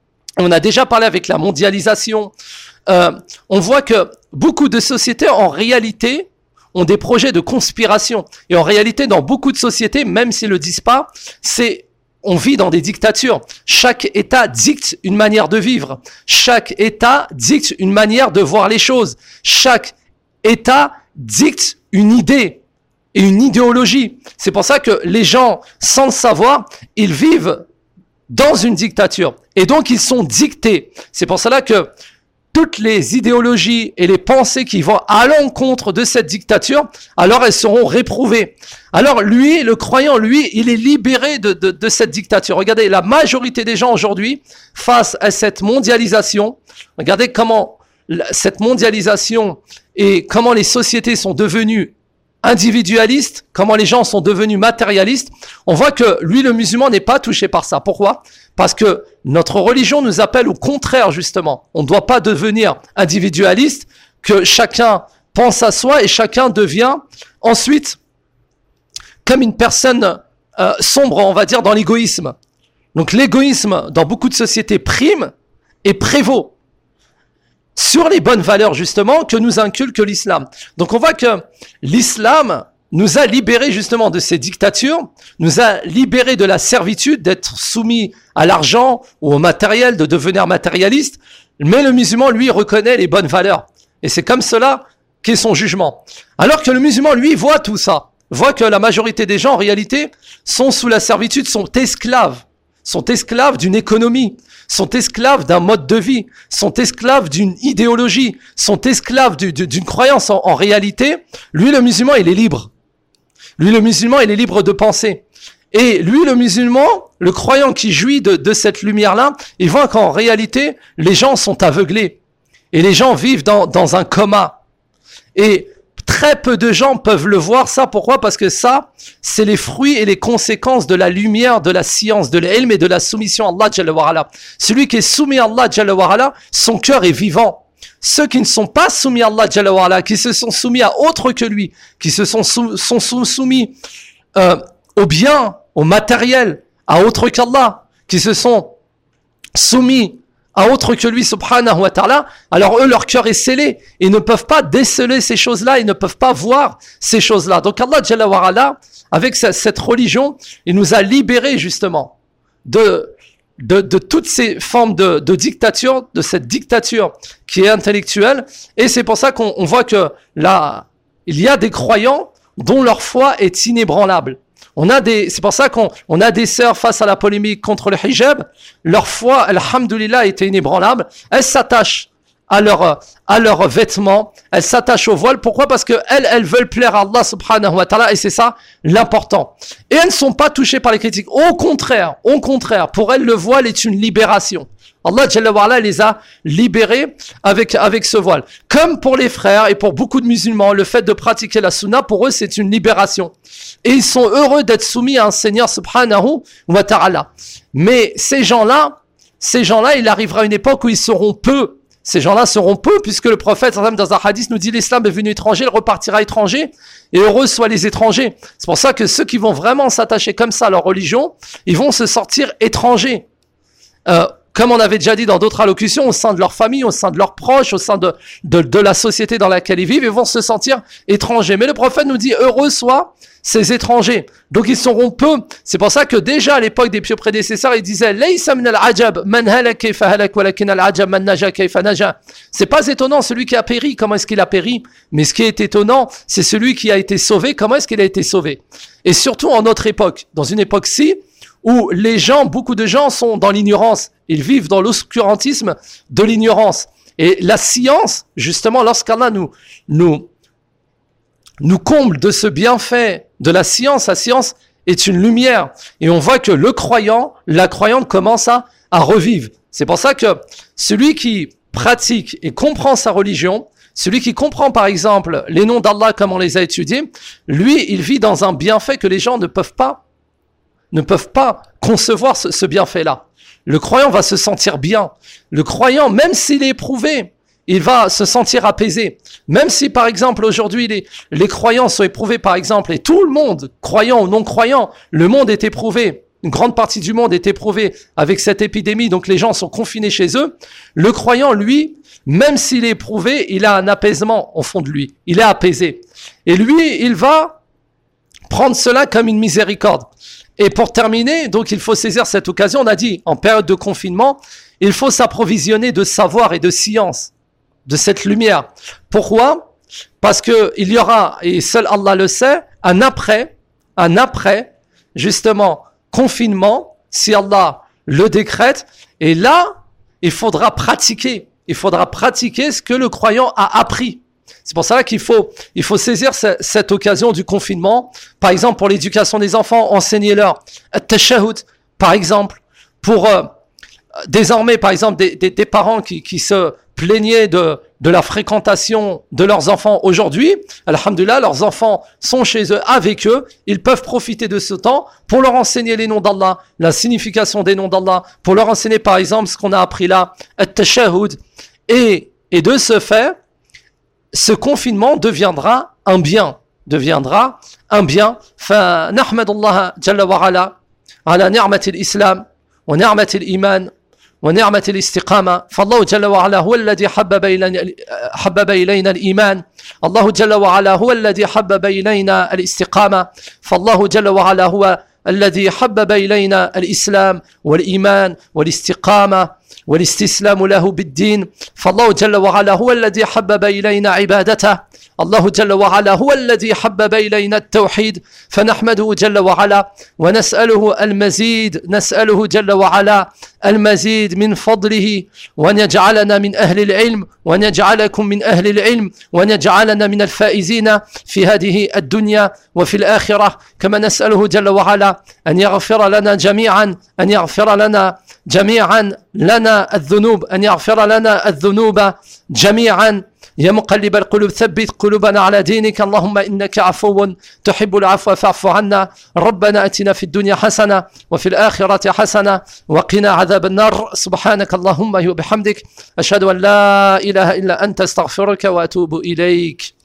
on a déjà parlé avec la mondialisation, euh, on voit que beaucoup de sociétés, en réalité, ont des projets de conspiration. Et en réalité, dans beaucoup de sociétés, même s'ils ne le disent pas, c'est, on vit dans des dictatures. Chaque État dicte une manière de vivre. Chaque État dicte une manière de voir les choses. Chaque État dicte une idée et une idéologie. C'est pour ça que les gens, sans le savoir, ils vivent dans une dictature. Et donc, ils sont dictés. C'est pour cela que toutes les idéologies et les pensées qui vont à l'encontre de cette dictature, alors elles seront réprouvées. Alors lui, le croyant, lui, il est libéré de, de, de cette dictature. Regardez, la majorité des gens aujourd'hui, face à cette mondialisation, regardez comment cette mondialisation et comment les sociétés sont devenues individualistes, comment les gens sont devenus matérialistes, on voit que lui, le musulman, n'est pas touché par ça. Pourquoi? Parce que notre religion nous appelle au contraire, justement. On ne doit pas devenir individualiste, que chacun pense à soi et chacun devient ensuite comme une personne euh, sombre, on va dire, dans l'égoïsme. Donc l'égoïsme, dans beaucoup de sociétés, prime et prévaut sur les bonnes valeurs, justement, que nous inculque l'islam. Donc on voit que l'islam nous a libérés, justement, de ces dictatures, nous a libérés de la servitude, d'être soumis à l'argent ou au matériel, de devenir matérialiste. Mais le musulman, lui, reconnaît les bonnes valeurs. Et c'est comme cela qu'est son jugement. Alors que le musulman, lui, voit tout ça, voit que la majorité des gens, en réalité, sont sous la servitude, sont esclaves, sont esclaves d'une économie, sont esclaves d'un mode de vie, sont esclaves d'une idéologie, sont esclaves du, du, d'une croyance. En, en réalité, lui, le musulman, il est libre. Lui, le musulman, il est libre de penser. Et lui, le musulman, le croyant qui jouit de, de cette lumière-là, il voit qu'en réalité, les gens sont aveuglés. Et les gens vivent dans, dans un coma. Et très peu de gens peuvent le voir, ça. Pourquoi? Parce que ça, c'est les fruits et les conséquences de la lumière, de la science, de l'ilm et de la soumission à Allah Jalla wa Ala. Celui qui est soumis à Allah Jalla wa Ala, son cœur est vivant. Ceux qui ne sont pas soumis à Allah Jalla wa Ala, qui se sont soumis à autre que lui, qui se sont, sou, sont sou, soumis euh, au bien, au matériel, à autre qu'Allah, qui se sont soumis à autre que lui, subhanahu wa ta'ala, alors eux, leur cœur est scellé. Ils ne peuvent pas déceler ces choses-là, ils ne peuvent pas voir ces choses-là. Donc Allah Jalla wa Ala, avec cette religion, il nous a libérés justement de, de, de toutes ces formes de, de dictature, de cette dictature qui est intellectuelle. Et c'est pour ça qu'on on voit que là, il y a des croyants dont leur foi est inébranlable. On a des, c'est pour ça qu'on on a des sœurs face à la polémique contre le hijab. Leur foi, alhamdoulilah, était inébranlable. Elles s'attachent à leurs à leurs vêtements, elles s'attachent au voile. Pourquoi? Parce que elles, elles veulent plaire à Allah subhanahu wa ta'ala, et c'est ça l'important. Et elles ne sont pas touchées par les critiques. Au contraire, au contraire, pour elles, le voile est une libération. Allah Jalla wa Ala les a libérés avec, avec ce voile. Comme pour les frères et pour beaucoup de musulmans, le fait de pratiquer la sunna, pour eux, c'est une libération. Et ils sont heureux d'être soumis à un Seigneur subhanahu wa ta'ala. Mais ces gens-là, ces gens-là, il arrivera une époque où ils seront peu. Ces gens-là seront peu, puisque le prophète, dans un hadith, nous dit l'islam est venu étranger, il repartira étranger, et heureux soient les étrangers. C'est pour ça que ceux qui vont vraiment s'attacher comme ça à leur religion, ils vont se sortir étrangers. Euh, Comme on avait déjà dit dans d'autres allocutions, au sein de leur famille, au sein de leurs proches, au sein de, de, de la société dans laquelle ils vivent, ils vont se sentir étrangers. Mais le prophète nous dit, heureux soient ces étrangers. Donc ils seront peu. C'est pour ça que déjà à l'époque des pieux prédécesseurs, ils disaient, Laysa min al-ajab, man halak kayfa halak, walakin al-ajab, man naja kayfa naja. C'est pas étonnant celui qui a péri, comment est-ce qu'il a péri? Mais ce qui est étonnant, c'est celui qui a été sauvé, comment est-ce qu'il a été sauvé? Et surtout en notre époque, dans une époque-ci, où les gens, beaucoup de gens sont dans l'ignorance. Ils vivent dans l'obscurantisme de l'ignorance. Et la science, justement, lorsqu'Allah nous, nous, nous comble de ce bienfait de la science, la science est une lumière. Et on voit que le croyant, la croyante commence à, à revivre. C'est pour ça que celui qui pratique et comprend sa religion, celui qui comprend par exemple les noms d'Allah comme on les a étudiés, lui, il vit dans un bienfait que les gens ne peuvent pas ne peuvent pas concevoir ce, ce bienfait-là. Le croyant va se sentir bien. Le croyant, même s'il est éprouvé, il va se sentir apaisé. Même si, par exemple, aujourd'hui, les, les croyants sont éprouvés, par exemple, et tout le monde, croyant ou non croyant, le monde est éprouvé. Une grande partie du monde est éprouvée avec cette épidémie, donc les gens sont confinés chez eux. Le croyant, lui, même s'il est éprouvé, il a un apaisement au fond de lui. Il est apaisé. Et lui, il va prendre cela comme une miséricorde. Et pour terminer, donc il faut saisir cette occasion, on a dit, en période de confinement, il faut s'approvisionner de savoir et de science, de cette lumière. Pourquoi? Parce que il y aura, et seul Allah le sait, un après, un après, justement, confinement, si Allah le décrète, et là, il faudra pratiquer, il faudra pratiquer ce que le croyant a appris. C'est pour ça qu'il faut, il faut saisir ce, cette occasion du confinement. Par exemple, pour l'éducation des enfants, enseignez-leur at-tashahhud, par exemple, pour euh, désormais, par exemple, des, des, des parents qui, qui se plaignaient de, de la fréquentation de leurs enfants aujourd'hui. Alhamdulillah, leurs enfants sont chez eux, avec eux. Ils peuvent profiter de ce temps pour leur enseigner les noms d'Allah, la signification des noms d'Allah, pour leur enseigner, par exemple, ce qu'on a appris là, at-tashahhud. Et, et de ce fait, ce confinement deviendra un bien, deviendra un bien. فنحمد الله جل وعلا على نعمة الإسلام ونعمة الإيمان ونعمة الاستقامة. فالله جل وعلا هو الذي حبب إلينا حبب إلينا الإيمان. الله جل وعلا هو الذي حبب إلينا الاستقامة. فالله جل وعلا هو الذي حبب إلينا الإسلام والإيمان والاستقامة. والاستسلام له بالدين. فالله جل وعلا هو الذي حبب إلينا عبادته، الله جل وعلا هو الذي حبب إلينا التوحيد، فنحمده جل وعلا ونسأله المزيد، نسأله جل وعلا المزيد من فضله، وأن يجعلنا من أهل العلم، وأن يجعلكم من أهل العلم، وأن يجعلنا من الفائزين في هذه الدنيا وفي الآخرة. كما نسأله جل وعلا أن يغفر لنا جميعا، أن يغفر لنا جميعا لنا الذنوب، أن يغفر لنا الذنوب جميعا. يا مقلب القلوب ثبت قلوبنا على دينك، اللهم إنك عفو تحب العفو فاعف عنا. ربنا أتنا في الدنيا حسنة وفي الآخرة حسنة وقنا عذاب النار. سبحانك اللهم وبحمدك، أشهد أن لا إله إلا أنت، استغفرك وأتوب إليك.